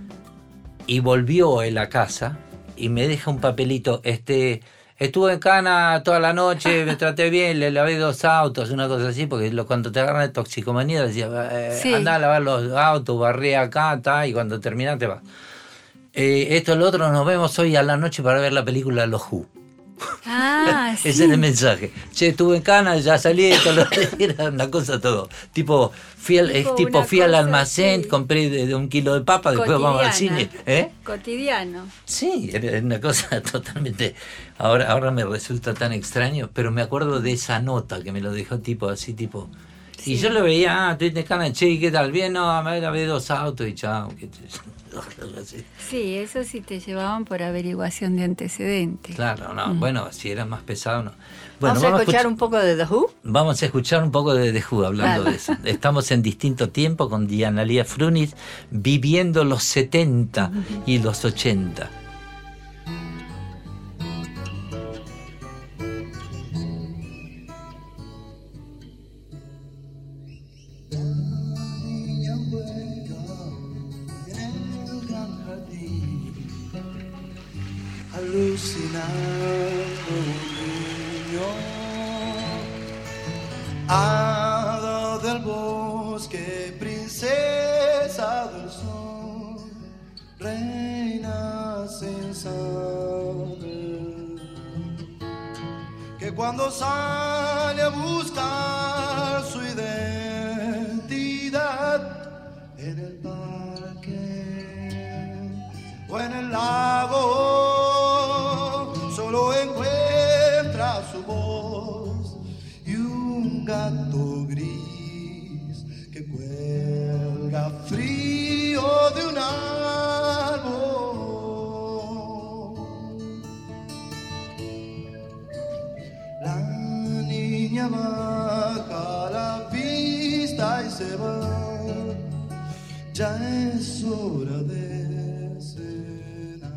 S1: y volvió él a casa y me deja un papelito, estuve en cana toda la noche, me traté bien, le lavé 2 autos, una cosa así, porque cuando te agarran de toxicomanía decía,
S5: Sí.
S1: anda a lavar los autos, barré acá, y cuando terminas te vas. Esto, lo otro, nos vemos hoy a la noche para ver la película Los Who.
S5: Ah, sí.
S1: Ese era el mensaje. Che, estuve en cana, ya salí, era una cosa todo. Tipo, fui al
S5: una
S1: almacén,
S5: cosa, sí.
S1: compré de 1 kilo de papa, después vamos al cine.
S5: Cotidiana. Cotidiano.
S1: Sí, era una cosa totalmente... Ahora me resulta tan extraño, pero me acuerdo de esa nota que me lo dejó tipo así, tipo... Y yo lo veía, estoy en cana, che, ¿qué tal? Bien, no, me lavé 2 autos y chao. Así.
S5: Sí, eso sí te llevaban por averiguación de antecedentes.
S1: Claro, no, bueno, si era más pesado, no. Bueno,
S2: ¿Vamos a escuchar un poco de The Who?
S1: Vamos a escuchar un poco de The Who hablando
S2: Vale.
S1: de eso. Estamos en distinto tiempo con Diana Lía Frunis viviendo los 70 y los 80.
S4: Alucinando un niño
S10: al bosque, princesa del sol, reina sin saber que cuando sale a buscar su identidad en el parque o en el lago, solo encuentra su voz y un gato gris que cuelga frío de un árbol. La niña baja la vista y se va, ya es hora de cenar.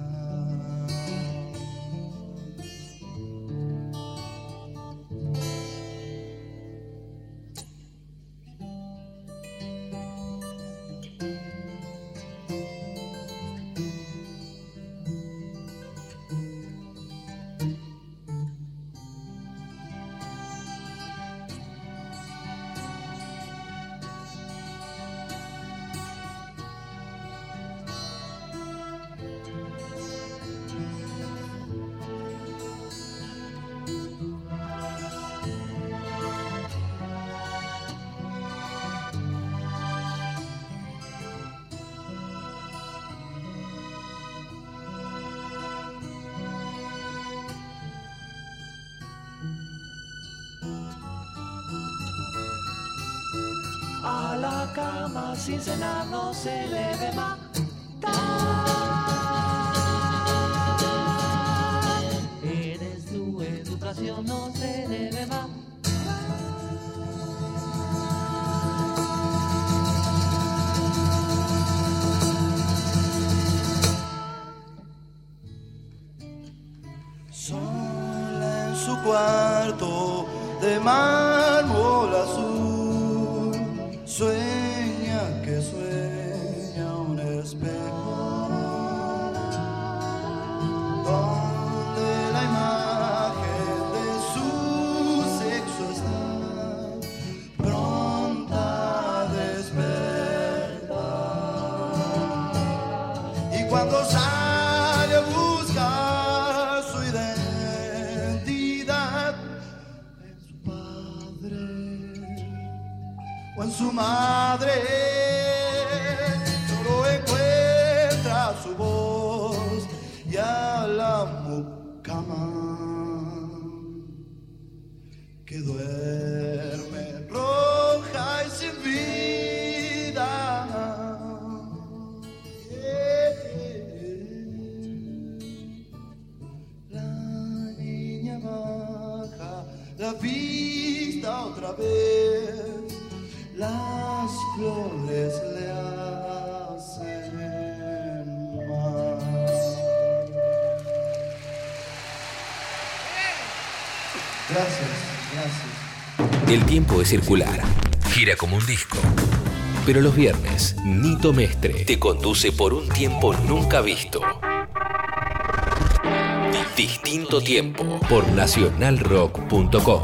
S8: A la cama sin cenar no se debe matar. Eres tu educación, no se debe matar.
S10: Sola en su cuarto de mármol azul, sueña que sueña un espejo donde la imagen de su sexo está pronta a despertar. Y cuando sale a buscar su identidad en su padre o en su madre, solo encuentra su voz y a la mucama que duerme roja y sin vida. La niña baja la vista otra vez, las flores le hacen más. Gracias, gracias.
S3: El tiempo es circular, gira como un disco. Pero los viernes, Nito Mestre te conduce por un tiempo nunca visto. Distinto tiempo por nacionalrock.com.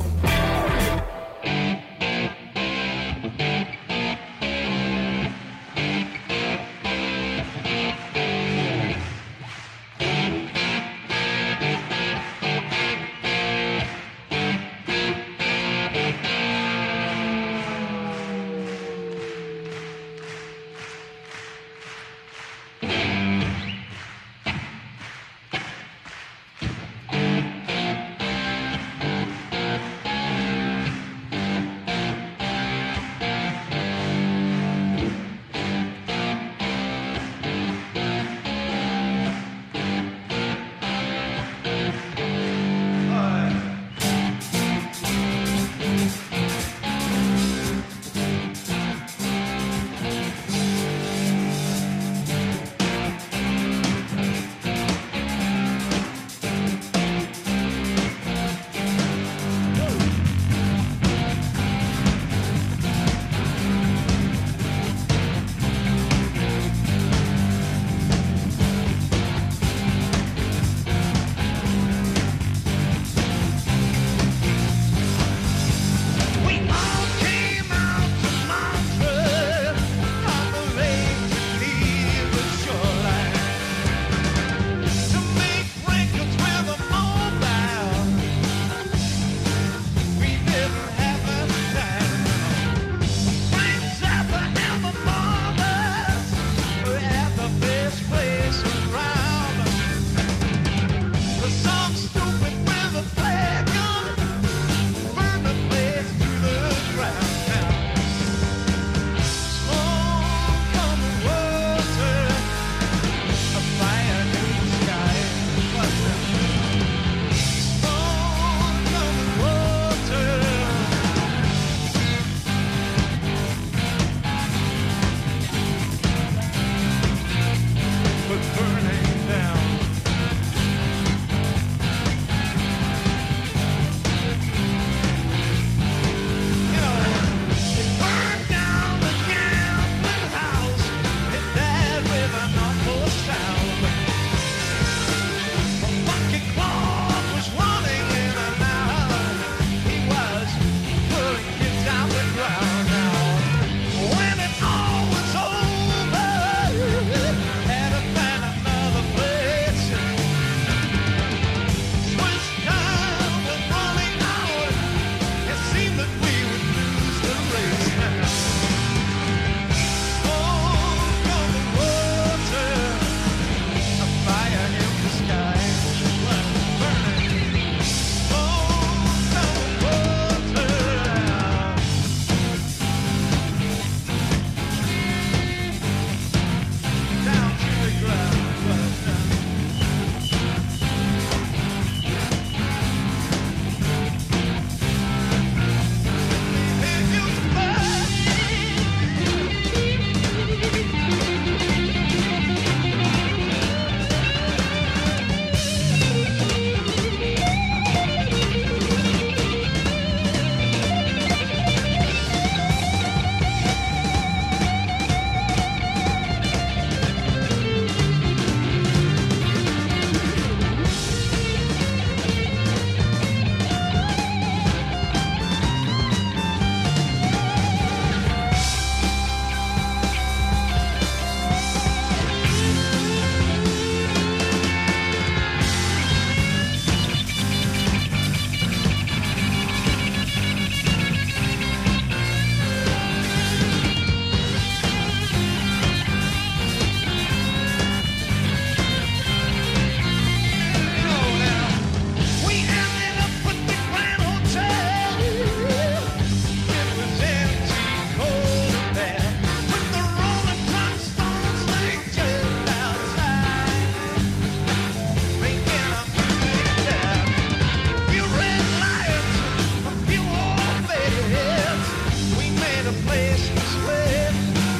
S10: sweat.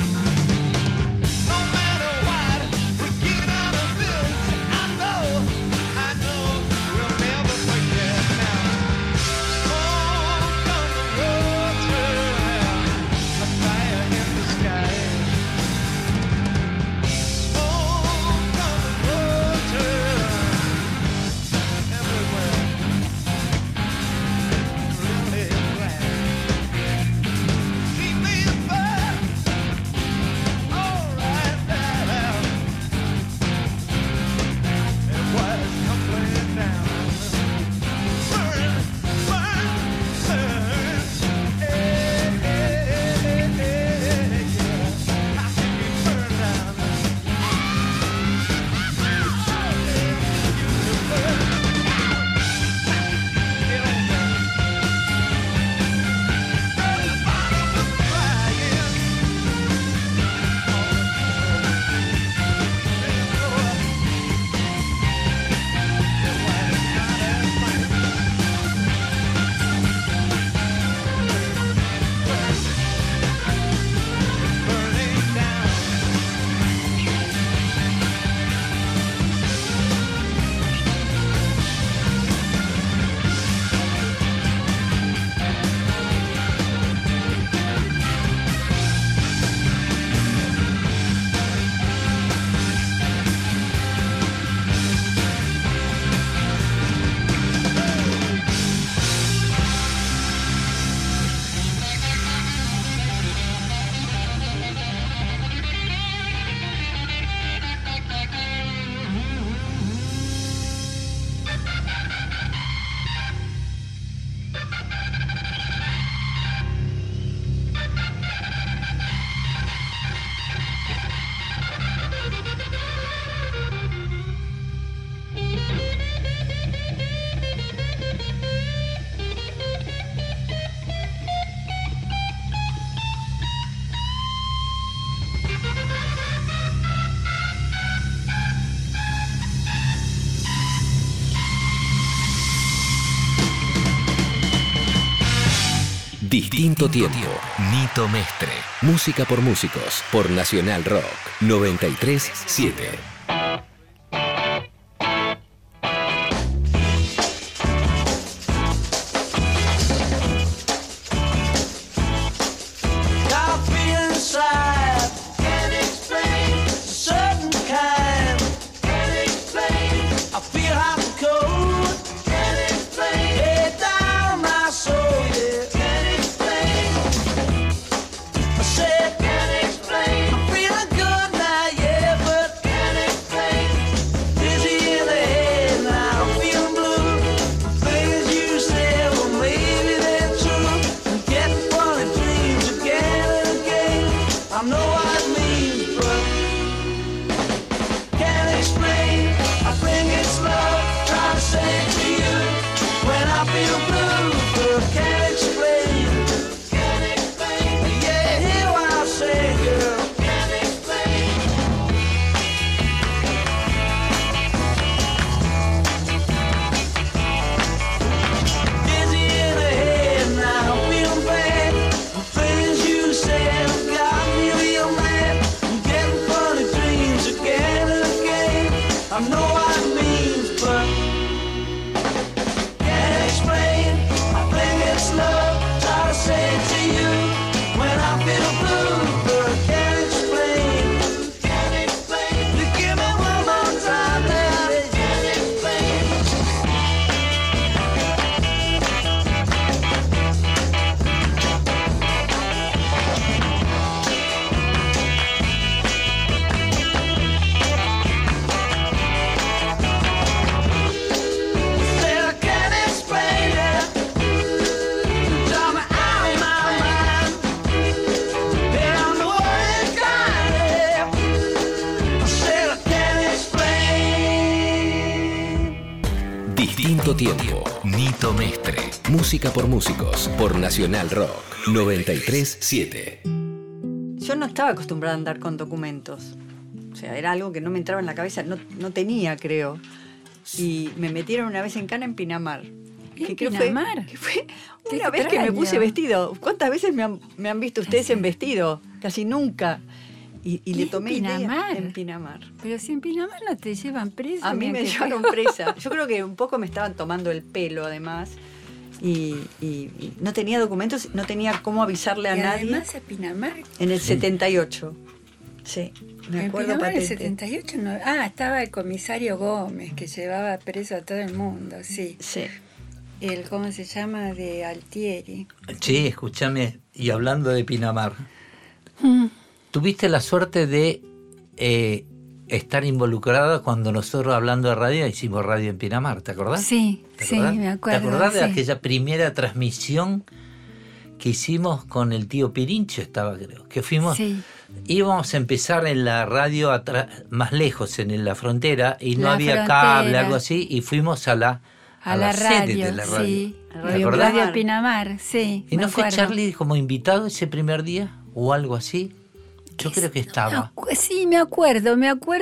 S10: No matter what, we get out of this. I know we'll never forget now. Smoke on the road to hell, a fire in the sky. Smoke on the road to everywhere. Really glad. Keep me back. All right now. It was complete now. Burn, burn, burn. Hey, hey, hey, hey, yeah. I see you burn down. You burn. Get on down. Burn the bottom of the fire. Burning down.
S3: Distinto tiempo. Nito Mestre. Música por músicos. Por Nacional Rock. 93.7.
S8: Got a feeling inside, can't explain, certain kind, can't explain. I feel hot and cold, can't explain. Head down my soul, yeah, can't explain. I said, can't explain. I'm feeling good now, yeah, but can't explain. Dizzy in the head now, I'm feeling blue. Things you said, well maybe they're true. I'm getting funny dreams again and again. I know what it means, but can't explain. I think it's love, trying to say it to you when I feel blue, but can't explain. Can't explain. Yeah, hear what I say, girl. Can't explain. Dizzy in the head now, I'm feeling bad. The things you said have got me real mad. I'm getting funny dreams again and again. I know what it means, but can't explain. I think it's love, try to say it to you when I feel blue, but can't explain. Can't explain. You give me one more time now. Can't explain. Said I can't explain it. Tell me out of my mind. And I'm the worried kind, yeah. I said I can't explain.
S3: Distinto tiempo. Nito Mestre. Música por músicos. Por Nacional Rock. 93.7.
S2: Yo no estaba acostumbrada a andar con documentos. O sea, era algo que no me entraba en la cabeza, no tenía, creo. Y me metieron una vez en cana en Pinamar. que creo fue
S5: Pinamar. Qué
S2: una vez que me
S5: extraño.
S2: puse vestido. ¿Cuántas veces me han visto ustedes en vestido? Casi nunca. Y le
S5: en
S2: tomé idea
S5: Pinamar?
S2: en Pinamar.
S5: Pero si en Pinamar no te llevan preso.
S2: A mí
S5: ni
S2: me
S5: aunque te-
S2: llevaron presa. Yo creo que un poco me estaban tomando el pelo, además. Y no tenía documentos, no tenía cómo avisarle a
S5: Y
S2: nadie.
S5: además a Pinamar.
S2: En el 78. Sí, me
S5: En
S2: acuerdo
S5: Pinamar, en el
S2: patente.
S5: 78 no. Ah, estaba el comisario Gómez, que llevaba preso a todo el mundo, sí.
S2: Sí.
S5: El, ¿cómo se llama? De Altieri.
S1: Sí, escúchame, y hablando de Pinamar,
S5: Mm.
S1: ¿tuviste la suerte de estar involucrada cuando nosotros hablando de radio hicimos radio en Pinamar? ¿Te acordás?
S5: Sí,
S1: ¿Te
S5: sí,
S1: acordás?
S5: me acuerdo.
S1: ¿Te acordás de
S5: sí.
S1: aquella primera transmisión que hicimos con el tío Pirincho? Estaba, creo, que fuimos...
S5: Sí.
S1: Íbamos a empezar en la radio más lejos, en la frontera, y no
S5: La
S1: había
S5: frontera.
S1: cable, algo así, y fuimos a la
S5: la
S1: sede
S5: radio,
S1: de la radio.
S5: sí.
S2: ¿Te
S5: Radio,
S2: acordás?
S5: Radio Pinamar, sí.
S1: ¿Y
S5: me
S1: no fue
S5: acuerdo.
S1: Charlie como invitado ese primer día o algo así? Yo creo que estaba.
S5: Sí, me acuerdo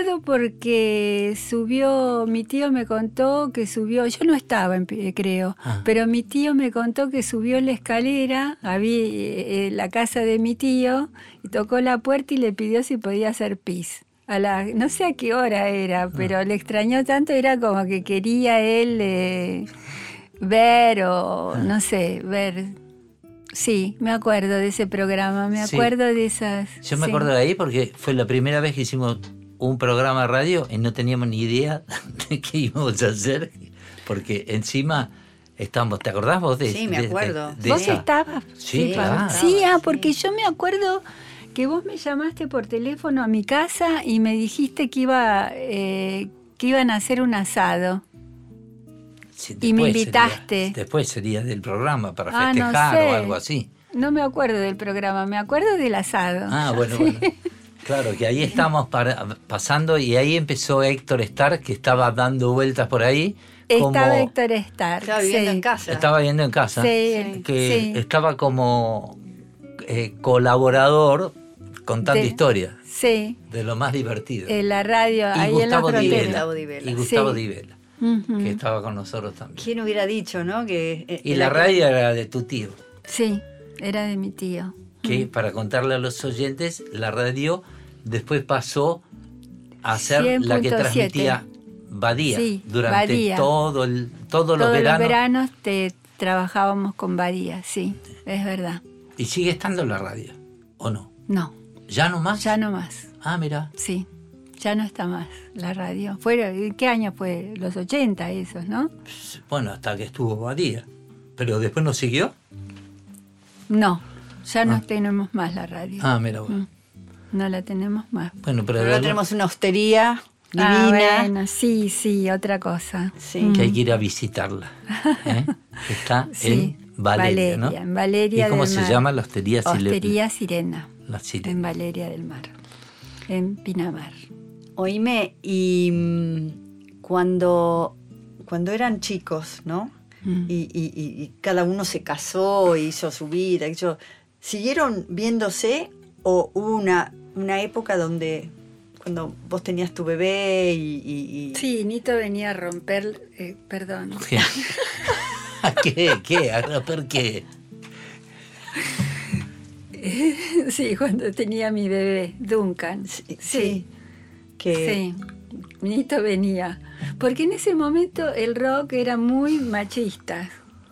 S5: porque subió, mi tío me contó que subió, yo no estaba, creo,
S1: Ah.
S5: pero mi tío me contó que subió la escalera, había la casa de mi tío, y tocó la puerta y le pidió si podía hacer pis. No sé a qué hora era, pero le extrañó tanto, era como que quería él ver o, no sé, ver. Sí, me acuerdo de ese programa, me
S1: Sí.
S5: acuerdo de esas...
S1: Yo me
S5: sí.
S1: acuerdo de ahí porque fue la primera vez que hicimos un programa de radio y no teníamos ni idea de qué íbamos a hacer, porque encima estábamos, ¿te acordás vos de
S2: Sí, me acuerdo.
S1: de
S5: ¿Vos
S1: esa?
S5: estabas?
S1: Sí,
S2: Sí,
S1: claro.
S5: Sí,
S2: sí.
S5: porque yo me acuerdo que vos me llamaste por teléfono a mi casa y me dijiste que iban a hacer un asado.
S1: Sí,
S5: Y me
S1: después
S5: invitaste.
S1: Después sería del programa para
S5: Ah, no
S1: festejar
S5: sé.
S1: o algo así.
S5: No me acuerdo del programa, me acuerdo del asado.
S1: Ah, bueno, bueno. Claro, que ahí estamos pasando y ahí empezó Héctor Starr, que estaba dando vueltas por ahí.
S5: Estaba Héctor Starr.
S2: Estaba viviendo
S5: sí.
S2: en casa.
S1: Estaba viendo en casa.
S5: Sí,
S1: Que
S5: sí.
S1: estaba como colaborador contando
S5: De-
S1: historias
S5: Sí,
S1: de lo más divertido.
S5: en la radio,
S1: y
S5: ahí en la
S1: Gustavo
S5: frontera.
S2: Gustavo Divela.
S1: Y Gustavo
S5: Sí.
S1: Divela,
S5: Ujú.
S1: que estaba con nosotros también.
S2: ¿Quién hubiera dicho, no? Que,
S1: Y la radio era de tu tío,
S5: Sí, era de mi tío.
S1: que para contarle a los oyentes, la radio después pasó a ser la que
S5: 100.7.
S1: transmitía Badía
S5: Sí,
S1: durante
S5: Badía.
S1: todos los
S5: Todos los
S1: veranos.
S5: veranos trabajábamos con Badía, sí, es verdad.
S1: Y sigue estando en la radio, ¿o no?
S5: No,
S1: ¿Ya no más?
S5: ya no más,
S1: Ah, mira.
S5: sí, ya no está más la radio. ¿Qué año fue? Los 80 esos, ¿no?
S1: Bueno, hasta que estuvo Badía. Pero después no siguió.
S5: No, ya no
S1: Ah.
S5: tenemos más la radio.
S1: Ah, mira, bueno.
S5: No la tenemos más.
S1: Bueno, pero
S2: Pero
S1: de
S2: ahora
S1: algo
S2: tenemos una hostería
S5: Ah,
S2: divina.
S5: bueno, sí, otra cosa.
S2: Sí.
S1: que hay que ir a visitarla. ¿eh? Que está
S5: Sí,
S1: en Valeria, ¿no?
S5: en Valeria
S1: ¿Y cómo
S5: del
S1: se
S5: Mar.
S1: llama la hostería?
S5: Hostería Sirena,
S1: La Sirena.
S5: en Valeria del Mar, en Pinamar.
S2: Oíme, y cuando eran chicos, ¿no?
S5: Mm.
S2: Y cada uno se casó, hizo su vida, ¿siguieron viéndose o hubo una época donde cuando vos tenías tu bebé y
S5: Sí, Nito venía a romper, perdón.
S1: ¿Qué? ¿A romper qué?
S5: Sí, cuando tenía mi bebé, Duncan.
S2: sí, que
S5: Sí, Nito venía. Porque en ese momento el rock era muy machista,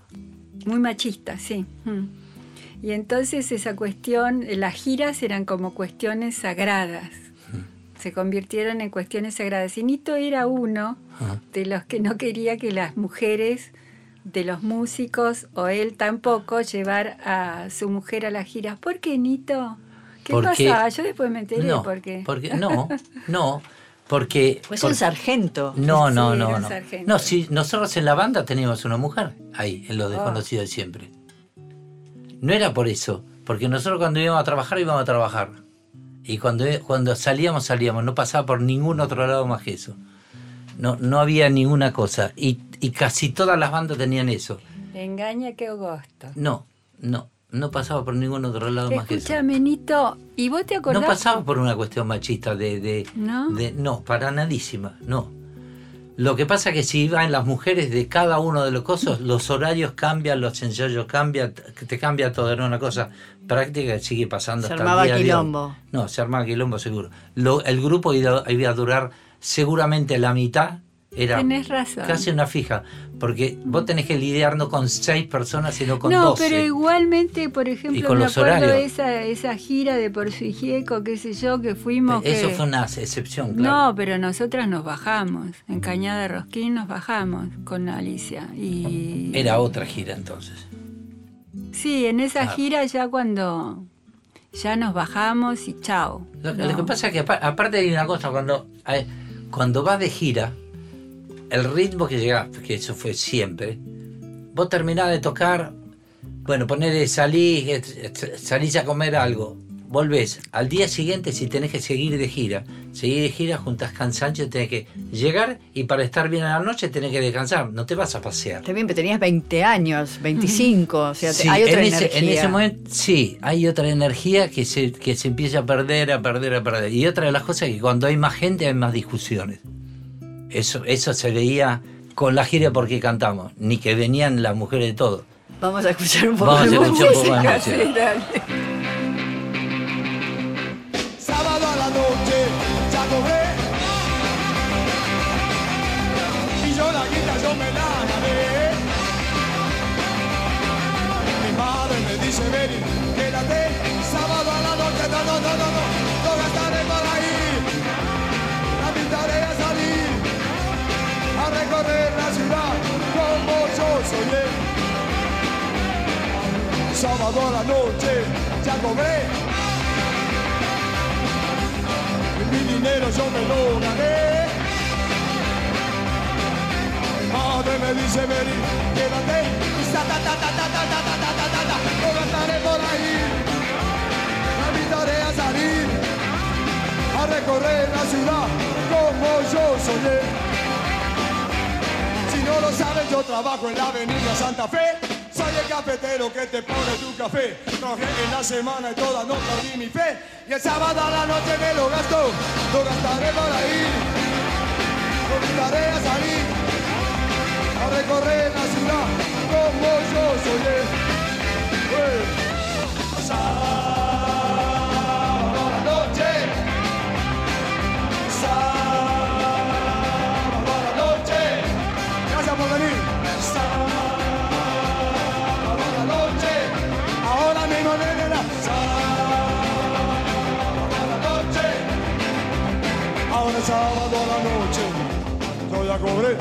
S5: sí. Y entonces esa cuestión, las giras eran como cuestiones sagradas. Se convirtieron en cuestiones sagradas. Y Nito era uno de los que no quería que las mujeres de los músicos o él tampoco llevar a su mujer a las giras. ¿Por qué, Nito? ¿Qué
S1: Porque-
S5: pasaba? Yo después me enteré
S1: No,
S5: por qué.
S1: porque porque
S2: pues un sargento.
S1: no,
S5: Sí,
S1: no,
S5: era
S1: no,
S5: un
S1: no.
S5: sargento.
S1: No, si nosotros en la banda teníamos una mujer ahí, en
S5: Oh.
S1: Los Desconocidos de Siempre. No era por eso, porque nosotros cuando íbamos a trabajar. Y cuando salíamos, no pasaba por ningún otro lado más que eso. No había ninguna cosa. Y casi todas las bandas tenían eso.
S5: Engaña que agosto.
S1: No pasaba por ningún otro lado más que eso.
S5: Escúchame, Nito, ¿y vos te acordás?
S1: No pasaba por una cuestión machista
S5: ¿No?
S1: no, para nadísima, no. Lo que pasa es que si van las mujeres de cada uno de los cosas, los horarios cambian, los ensayos cambian, te cambia todo. Era una cosa práctica que sigue pasando
S2: Se
S1: hasta el
S2: armaba
S1: día de hoy.
S2: quilombo.
S1: No, se armaba quilombo seguro. El grupo iba a durar seguramente la mitad. Era
S5: Tenés razón.
S1: casi una fija, porque vos tenés que lidiar no con 6 personas, sino con
S5: no,
S1: 12.
S5: pero igualmente, por
S1: Y
S5: ejemplo,
S1: con
S5: me
S1: los
S5: acuerdo de
S1: horarios.
S5: esa gira de Por su Gieco, qué sé yo, que fuimos.
S1: Eso
S5: que...
S1: fue una excepción, claro.
S5: No, pero nosotras nos bajamos. En Cañada de Rosquín nos bajamos con Alicia. Y
S1: Era otra gira entonces.
S5: sí, en esa
S1: Claro.
S5: gira ya cuando ya nos bajamos y chao.
S1: Lo
S5: No.
S1: que pasa es que aparte hay una cosa, cuando vas de gira, el ritmo que llegás, que eso fue siempre, vos terminás de tocar, bueno, salís a comer algo, volvés, al día siguiente si tenés que seguir de gira, juntás cansancio, tenés que llegar y para estar bien a la noche tenés que descansar, no te vas a pasear.
S2: Está bien, pero tenías 20 años, 25, o sea,
S1: Sí,
S2: hay otra
S1: en
S2: energía.
S1: ese momento, sí, hay otra energía que se empieza a perder. Y otra de las cosas es que cuando hay más gente hay más discusiones. Eso se veía con la gira porque cantamos, ni que venían las mujeres de todo.
S2: Vamos a escuchar un poco
S1: Vamos a
S2: de
S1: escuchar un poco de
S2: música.
S1: música.
S2: Sí, dale.
S10: Sábado a la noche ya cobré y yo la guita yo me la gané. Mi madre me dice ven, quédate. Sábado a la noche no gastaré por ahí. La invitaré a salir, a recorrer la ciudad como yo soñé. Sábado a la noche ya cobré. Mi dinero yo me lo gané. Mi madre me dice vení, quédate. Y no gastaré por ahí. La invitaré a salir, a recorrer la ciudad como yo soñé. Si no lo sabes, yo trabajo en la avenida Santa Fe. Soy el cafetero que te pone tu café. Trabajé en la semana y toda no perdí mi fe. Y el sábado a la noche me lo gasto, lo gastaré por ahí. Lo invitaré a salir, a recorrer la ciudad como yo soñé. Sábado a la noche, sábado a la noche. Gracias por venir. Ahora mismo nena, sábado a la noche. Ahora sábado a la noche, yo ya cobré.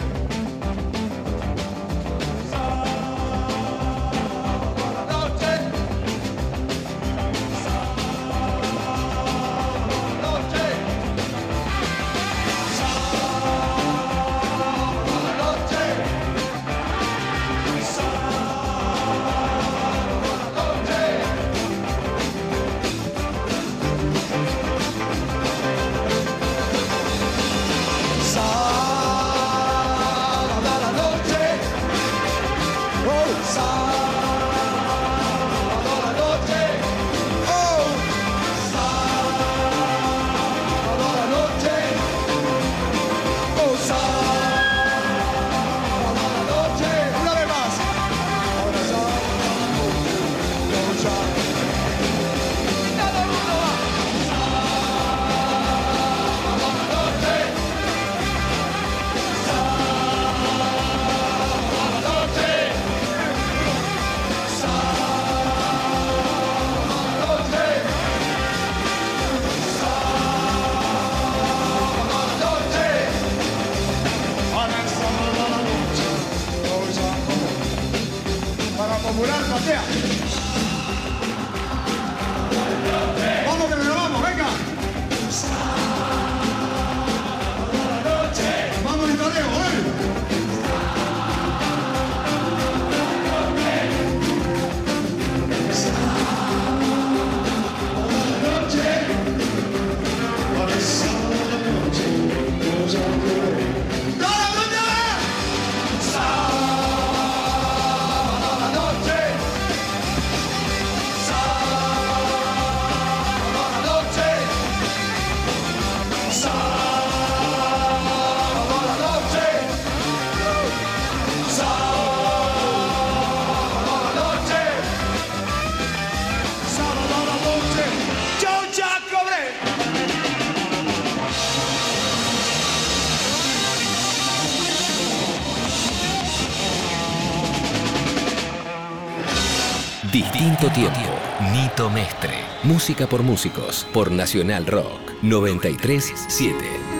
S10: Sábado a la noche, sábado a la noche, sábado a la noche,
S3: Distinto tiempo. Nito Mestre. Música por músicos. Por Nacional Rock. 93.7.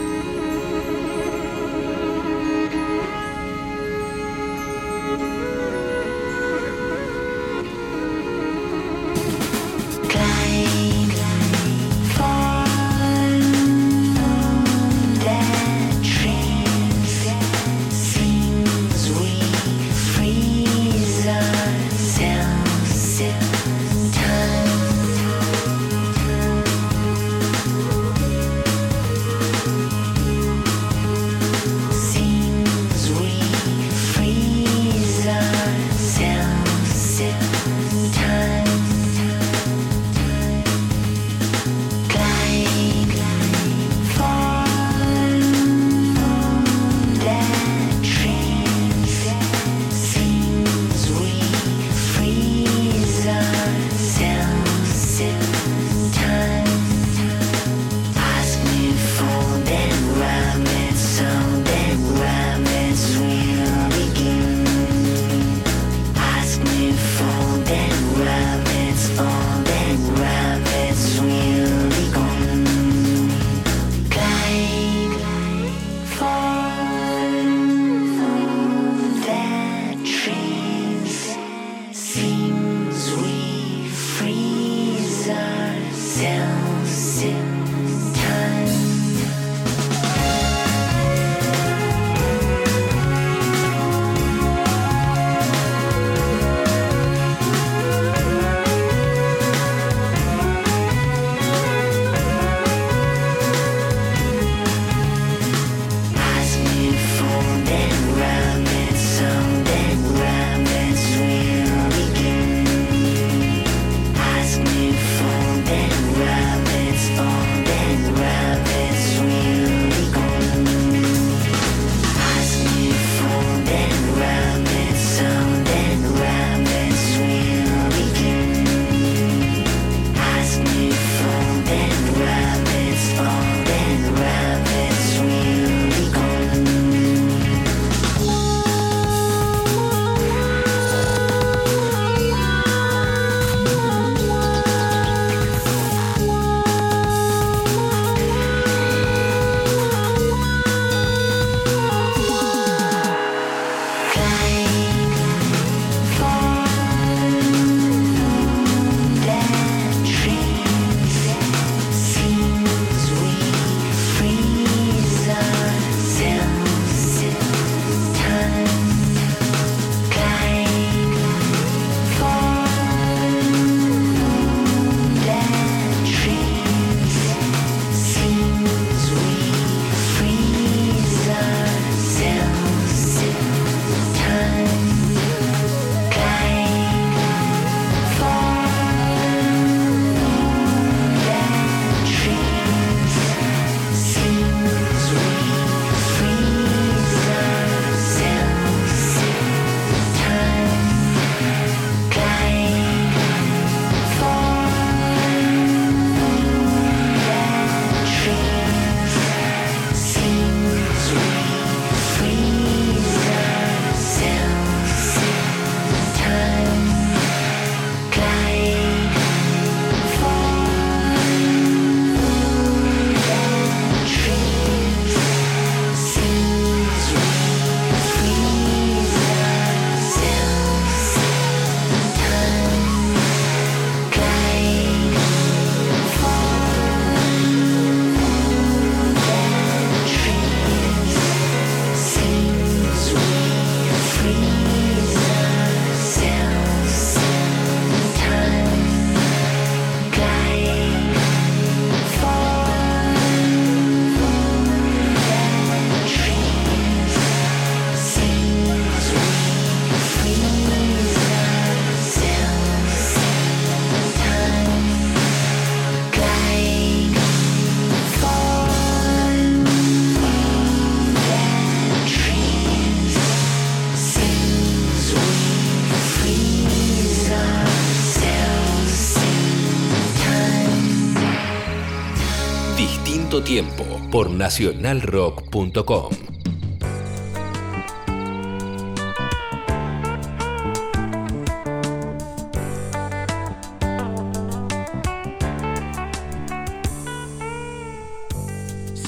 S3: Distinto tiempo por nacionalrock.com.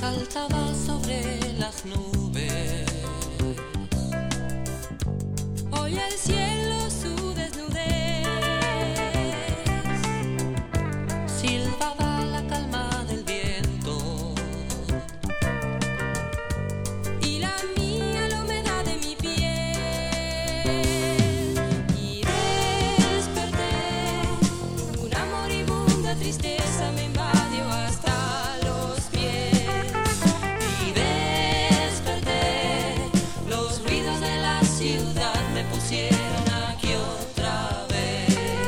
S11: saltaba sobre las nubes. Hoy el cielo su desnudez silbaba la calma del viento y la mía la humedad de mi piel. Y desperté, una moribunda tristeza me invadió hasta los pies. Y desperté, los ruidos de la ciudad me pusieron aquí otra vez.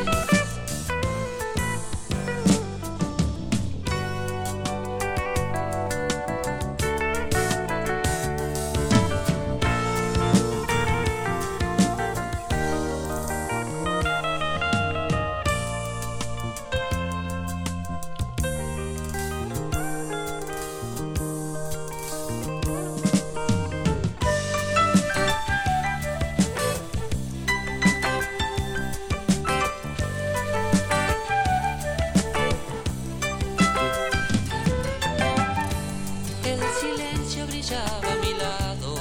S11: El silencio brillaba a mi lado,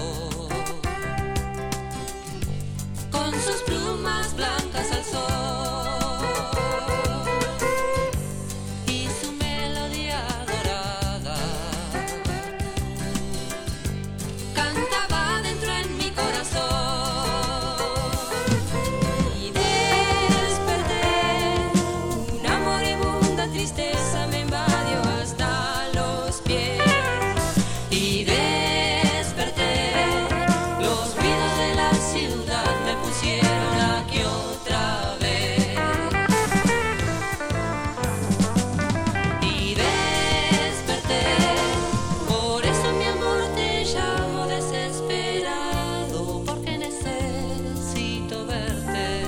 S11: con sus plumas blancas al sol y su melodía dorada cantaba dentro en mi corazón. Y desperté, una moribunda tristeza me invadió hasta los pies. Y desperté, los ruidos de la ciudad me pusieron aquí otra vez. Y desperté, por eso mi amor te llamo desesperado, porque necesito verte.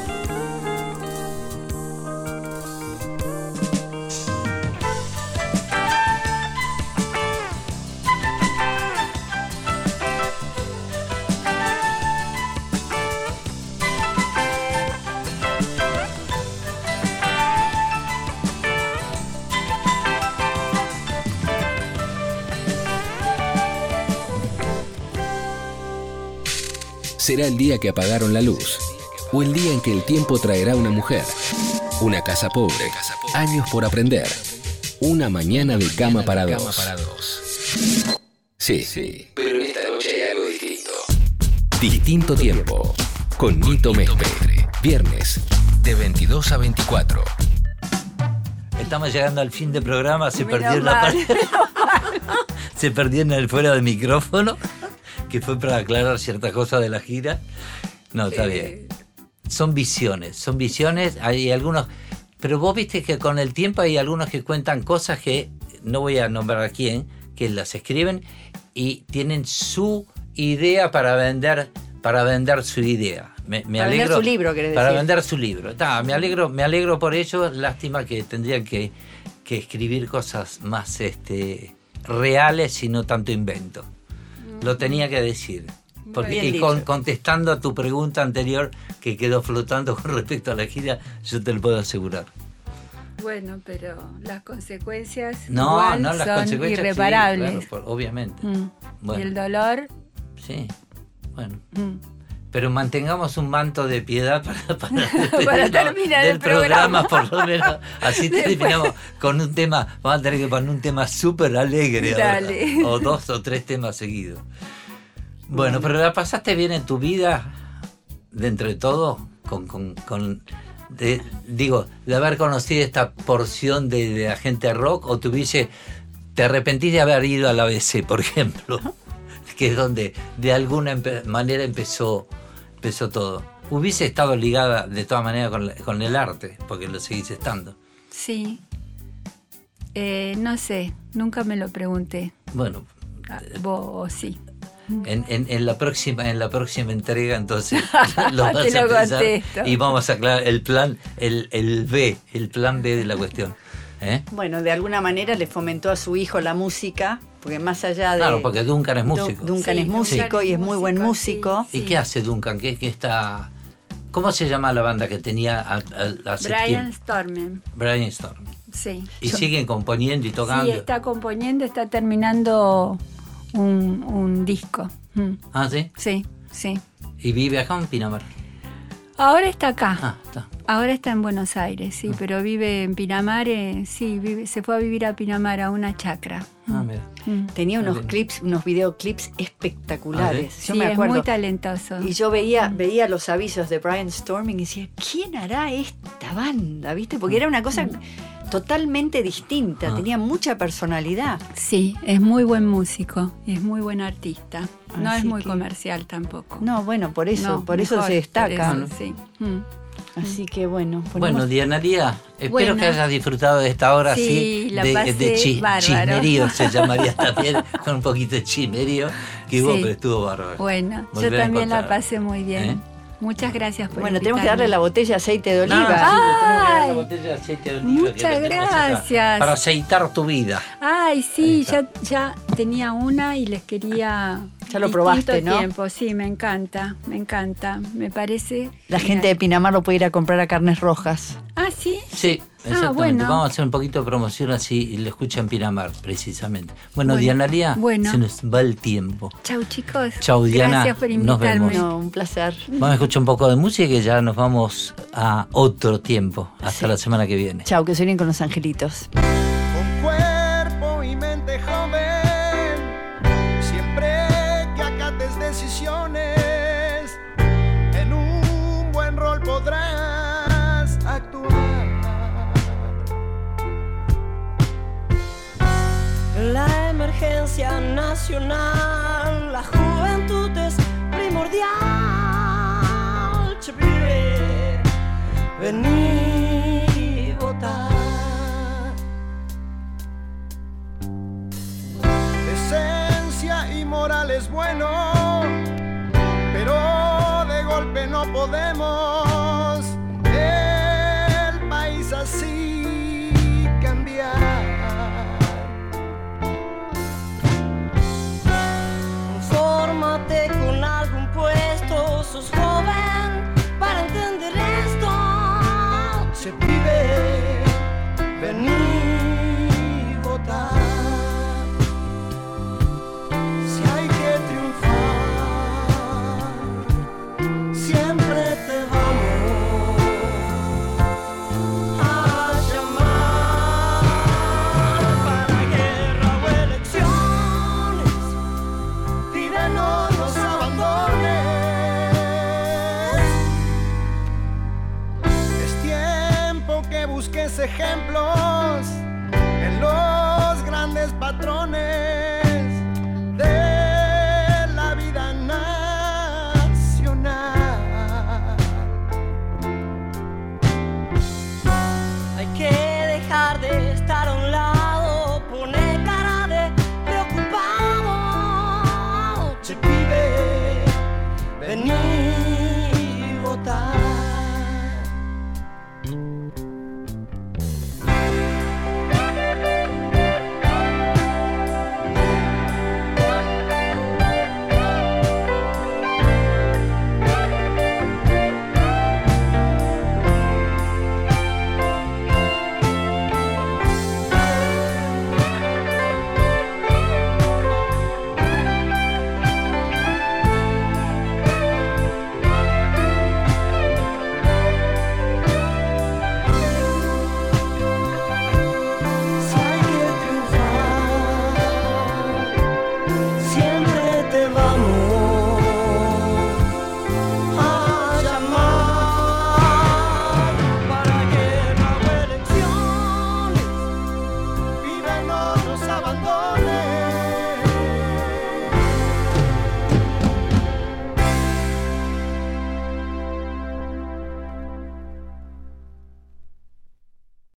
S3: Será el día que apagaron la luz, o el día en que el tiempo traerá una mujer, una casa pobre, años por aprender, una mañana de cama para dos. Sí, pero esta noche hay algo distinto. Distinto tiempo, con Nito Mestre, viernes, de 22 a 24.
S1: Estamos llegando al fin del programa, se
S2: Menos
S1: perdió la
S2: mal.
S1: parte. Se perdió en el fuera de micrófono, que fue para aclarar ciertas cosas de la gira. No, está bien. Son visiones, hay algunos. Pero vos viste que con el tiempo hay algunos que cuentan cosas que no voy a nombrar a quién, que las escriben y tienen su idea para vender su idea. Me
S2: Para
S1: alegro,
S2: vender su libro, querés
S1: para
S2: decir.
S1: vender su libro. Me alegro por ello. Lástima que tendrían que escribir cosas más reales y no tanto invento. Lo tenía que decir. Porque
S2: Bien
S1: y
S2: dicho.
S1: contestando a tu pregunta anterior que quedó flotando con respecto a la gira, yo te lo puedo asegurar.
S5: Bueno, pero las consecuencias
S1: No,
S5: igual
S1: no, las
S5: son
S1: consecuencias sí,
S5: irreparables.
S1: claro, obviamente.
S5: Mm.
S1: Bueno.
S5: Y el dolor.
S1: Sí, bueno.
S5: mm.
S1: Pero mantengamos un manto de piedad para
S5: Para terminar
S1: del
S5: el programa.
S1: por lo menos. Así terminamos con un tema. Vamos a tener que poner un tema súper alegre ahora,
S5: Dale.
S1: o 2 o 3 temas seguidos. Bueno, pero ¿la pasaste bien en tu vida, de entre todo, de haber conocido esta porción de la gente rock? ¿O te arrepentís de haber ido al ABC, por ejemplo? Que es donde de alguna manera empezó todo. Hubiese estado ligada de todas maneras con el arte, porque lo seguís estando.
S5: Sí. No sé, nunca me lo pregunté.
S1: Bueno,
S5: Vos sí.
S1: en la próxima entrega entonces lo vas
S5: Te
S1: a
S5: lo
S1: pensar
S5: contesto.
S1: y vamos a aclarar el plan B de la cuestión.
S2: Bueno, de alguna manera le fomentó a su hijo la música, porque más allá de...
S1: Claro, porque Duncan es músico.
S2: Duncan
S5: Sí,
S2: es músico
S5: Duncan
S2: y
S5: es
S2: es muy buen
S5: músico,
S2: músico.
S1: ¿Y qué hace Duncan? ¿Qué está? ¿Cómo se llama la banda que tenía hace
S5: Brian
S1: tiempo?
S5: Stormen.
S1: Brian Storm.
S5: Sí.
S1: Y siguen componiendo y tocando.
S5: Sí, está componiendo, está terminando un disco.
S1: Ah, ¿sí?
S5: Sí, sí.
S1: ¿Y vive acá en Pinamar?
S5: Ahora está acá.
S1: Ah, está.
S5: Ahora está en Buenos Aires, sí, pero vive en Pinamar, se fue a vivir a Pinamar, a una chacra.
S1: Ah, mira.
S2: Tenía unos clips, unos videoclips espectaculares.
S5: Sí,
S2: Yo me
S5: es
S2: acuerdo.
S5: muy talentoso.
S2: Y yo veía los avisos de Brian Storming y decía, ¿quién hará esta banda? ¿Viste? Porque era una cosa totalmente distinta, tenía mucha personalidad.
S5: Sí, es muy buen músico, es muy buen artista. No
S2: Así
S5: es muy
S2: que-
S5: comercial tampoco.
S2: No, bueno, por eso,
S5: No,
S2: por eso
S5: mejor,
S2: se destaca.
S5: por eso, sí.
S2: Así que bueno,
S1: Bueno, Diana Lía, espero
S5: Bueno.
S1: que hayas disfrutado de esta hora
S5: Sí,
S1: así
S5: la
S1: de
S5: pasé bárbaro.
S1: chismerío, se llamaría también, con un poquito de chismerío que hubo,
S5: Sí.
S1: pero estuvo bárbaro.
S5: Bueno,
S1: Volver
S5: yo
S1: a
S5: también la
S1: encontrar.
S5: pasé muy bien.
S1: ¿Eh?
S5: Muchas gracias por
S2: Bueno, tenemos que darle
S5: invitarme.
S2: la botella de aceite de
S1: No,
S2: oliva.
S1: sí, le tenemos que dar la
S5: Ay,
S1: botella de aceite de oliva que
S5: muchas
S1: le tenemos acá,
S5: gracias.
S1: para aceitar tu vida.
S5: Ay, sí,
S1: Ahí
S5: ya tenía una y les quería.
S2: Ya lo probaste,
S5: distinto
S2: ¿no?
S5: tiempo. Sí, me encanta, me parece.
S2: La gente de Pinamar lo puede ir a comprar a Carnes Rojas.
S5: Ah, sí.
S1: Sí, exactamente.
S5: bueno.
S1: Vamos a hacer un poquito de promoción así y lo escuchan Pinamar, precisamente. Bueno,
S5: Bueno,
S1: Diana Lía,
S5: bueno.
S1: se nos va el tiempo.
S5: Chau, chicos.
S1: Chau, Diana.
S5: Gracias por
S1: Nos
S5: invitarme.
S1: vemos.
S2: No, un placer.
S1: Vamos a escuchar un poco de música y ya nos vamos a otro tiempo. Hasta la semana que viene.
S2: Chao, que suenen con los angelitos.
S10: Con cuerpo y mente joven, siempre que acates decisiones, en un buen rol podrás actuar.
S12: La emergencia nacional, la juventud es primordial. Che, pibe, vení votar.
S10: Decencia y moral es bueno, pero de golpe no podemos el país así cambiar.
S12: Fórmate con algún puesto, sos joven para entender esto.
S10: Se pide vení votar. Si hay que triunfar, siempre te vamos a llamar para guerra o elecciones. Pide no nos abandones. Es tiempo que busques ejemplos en los grandes patrones.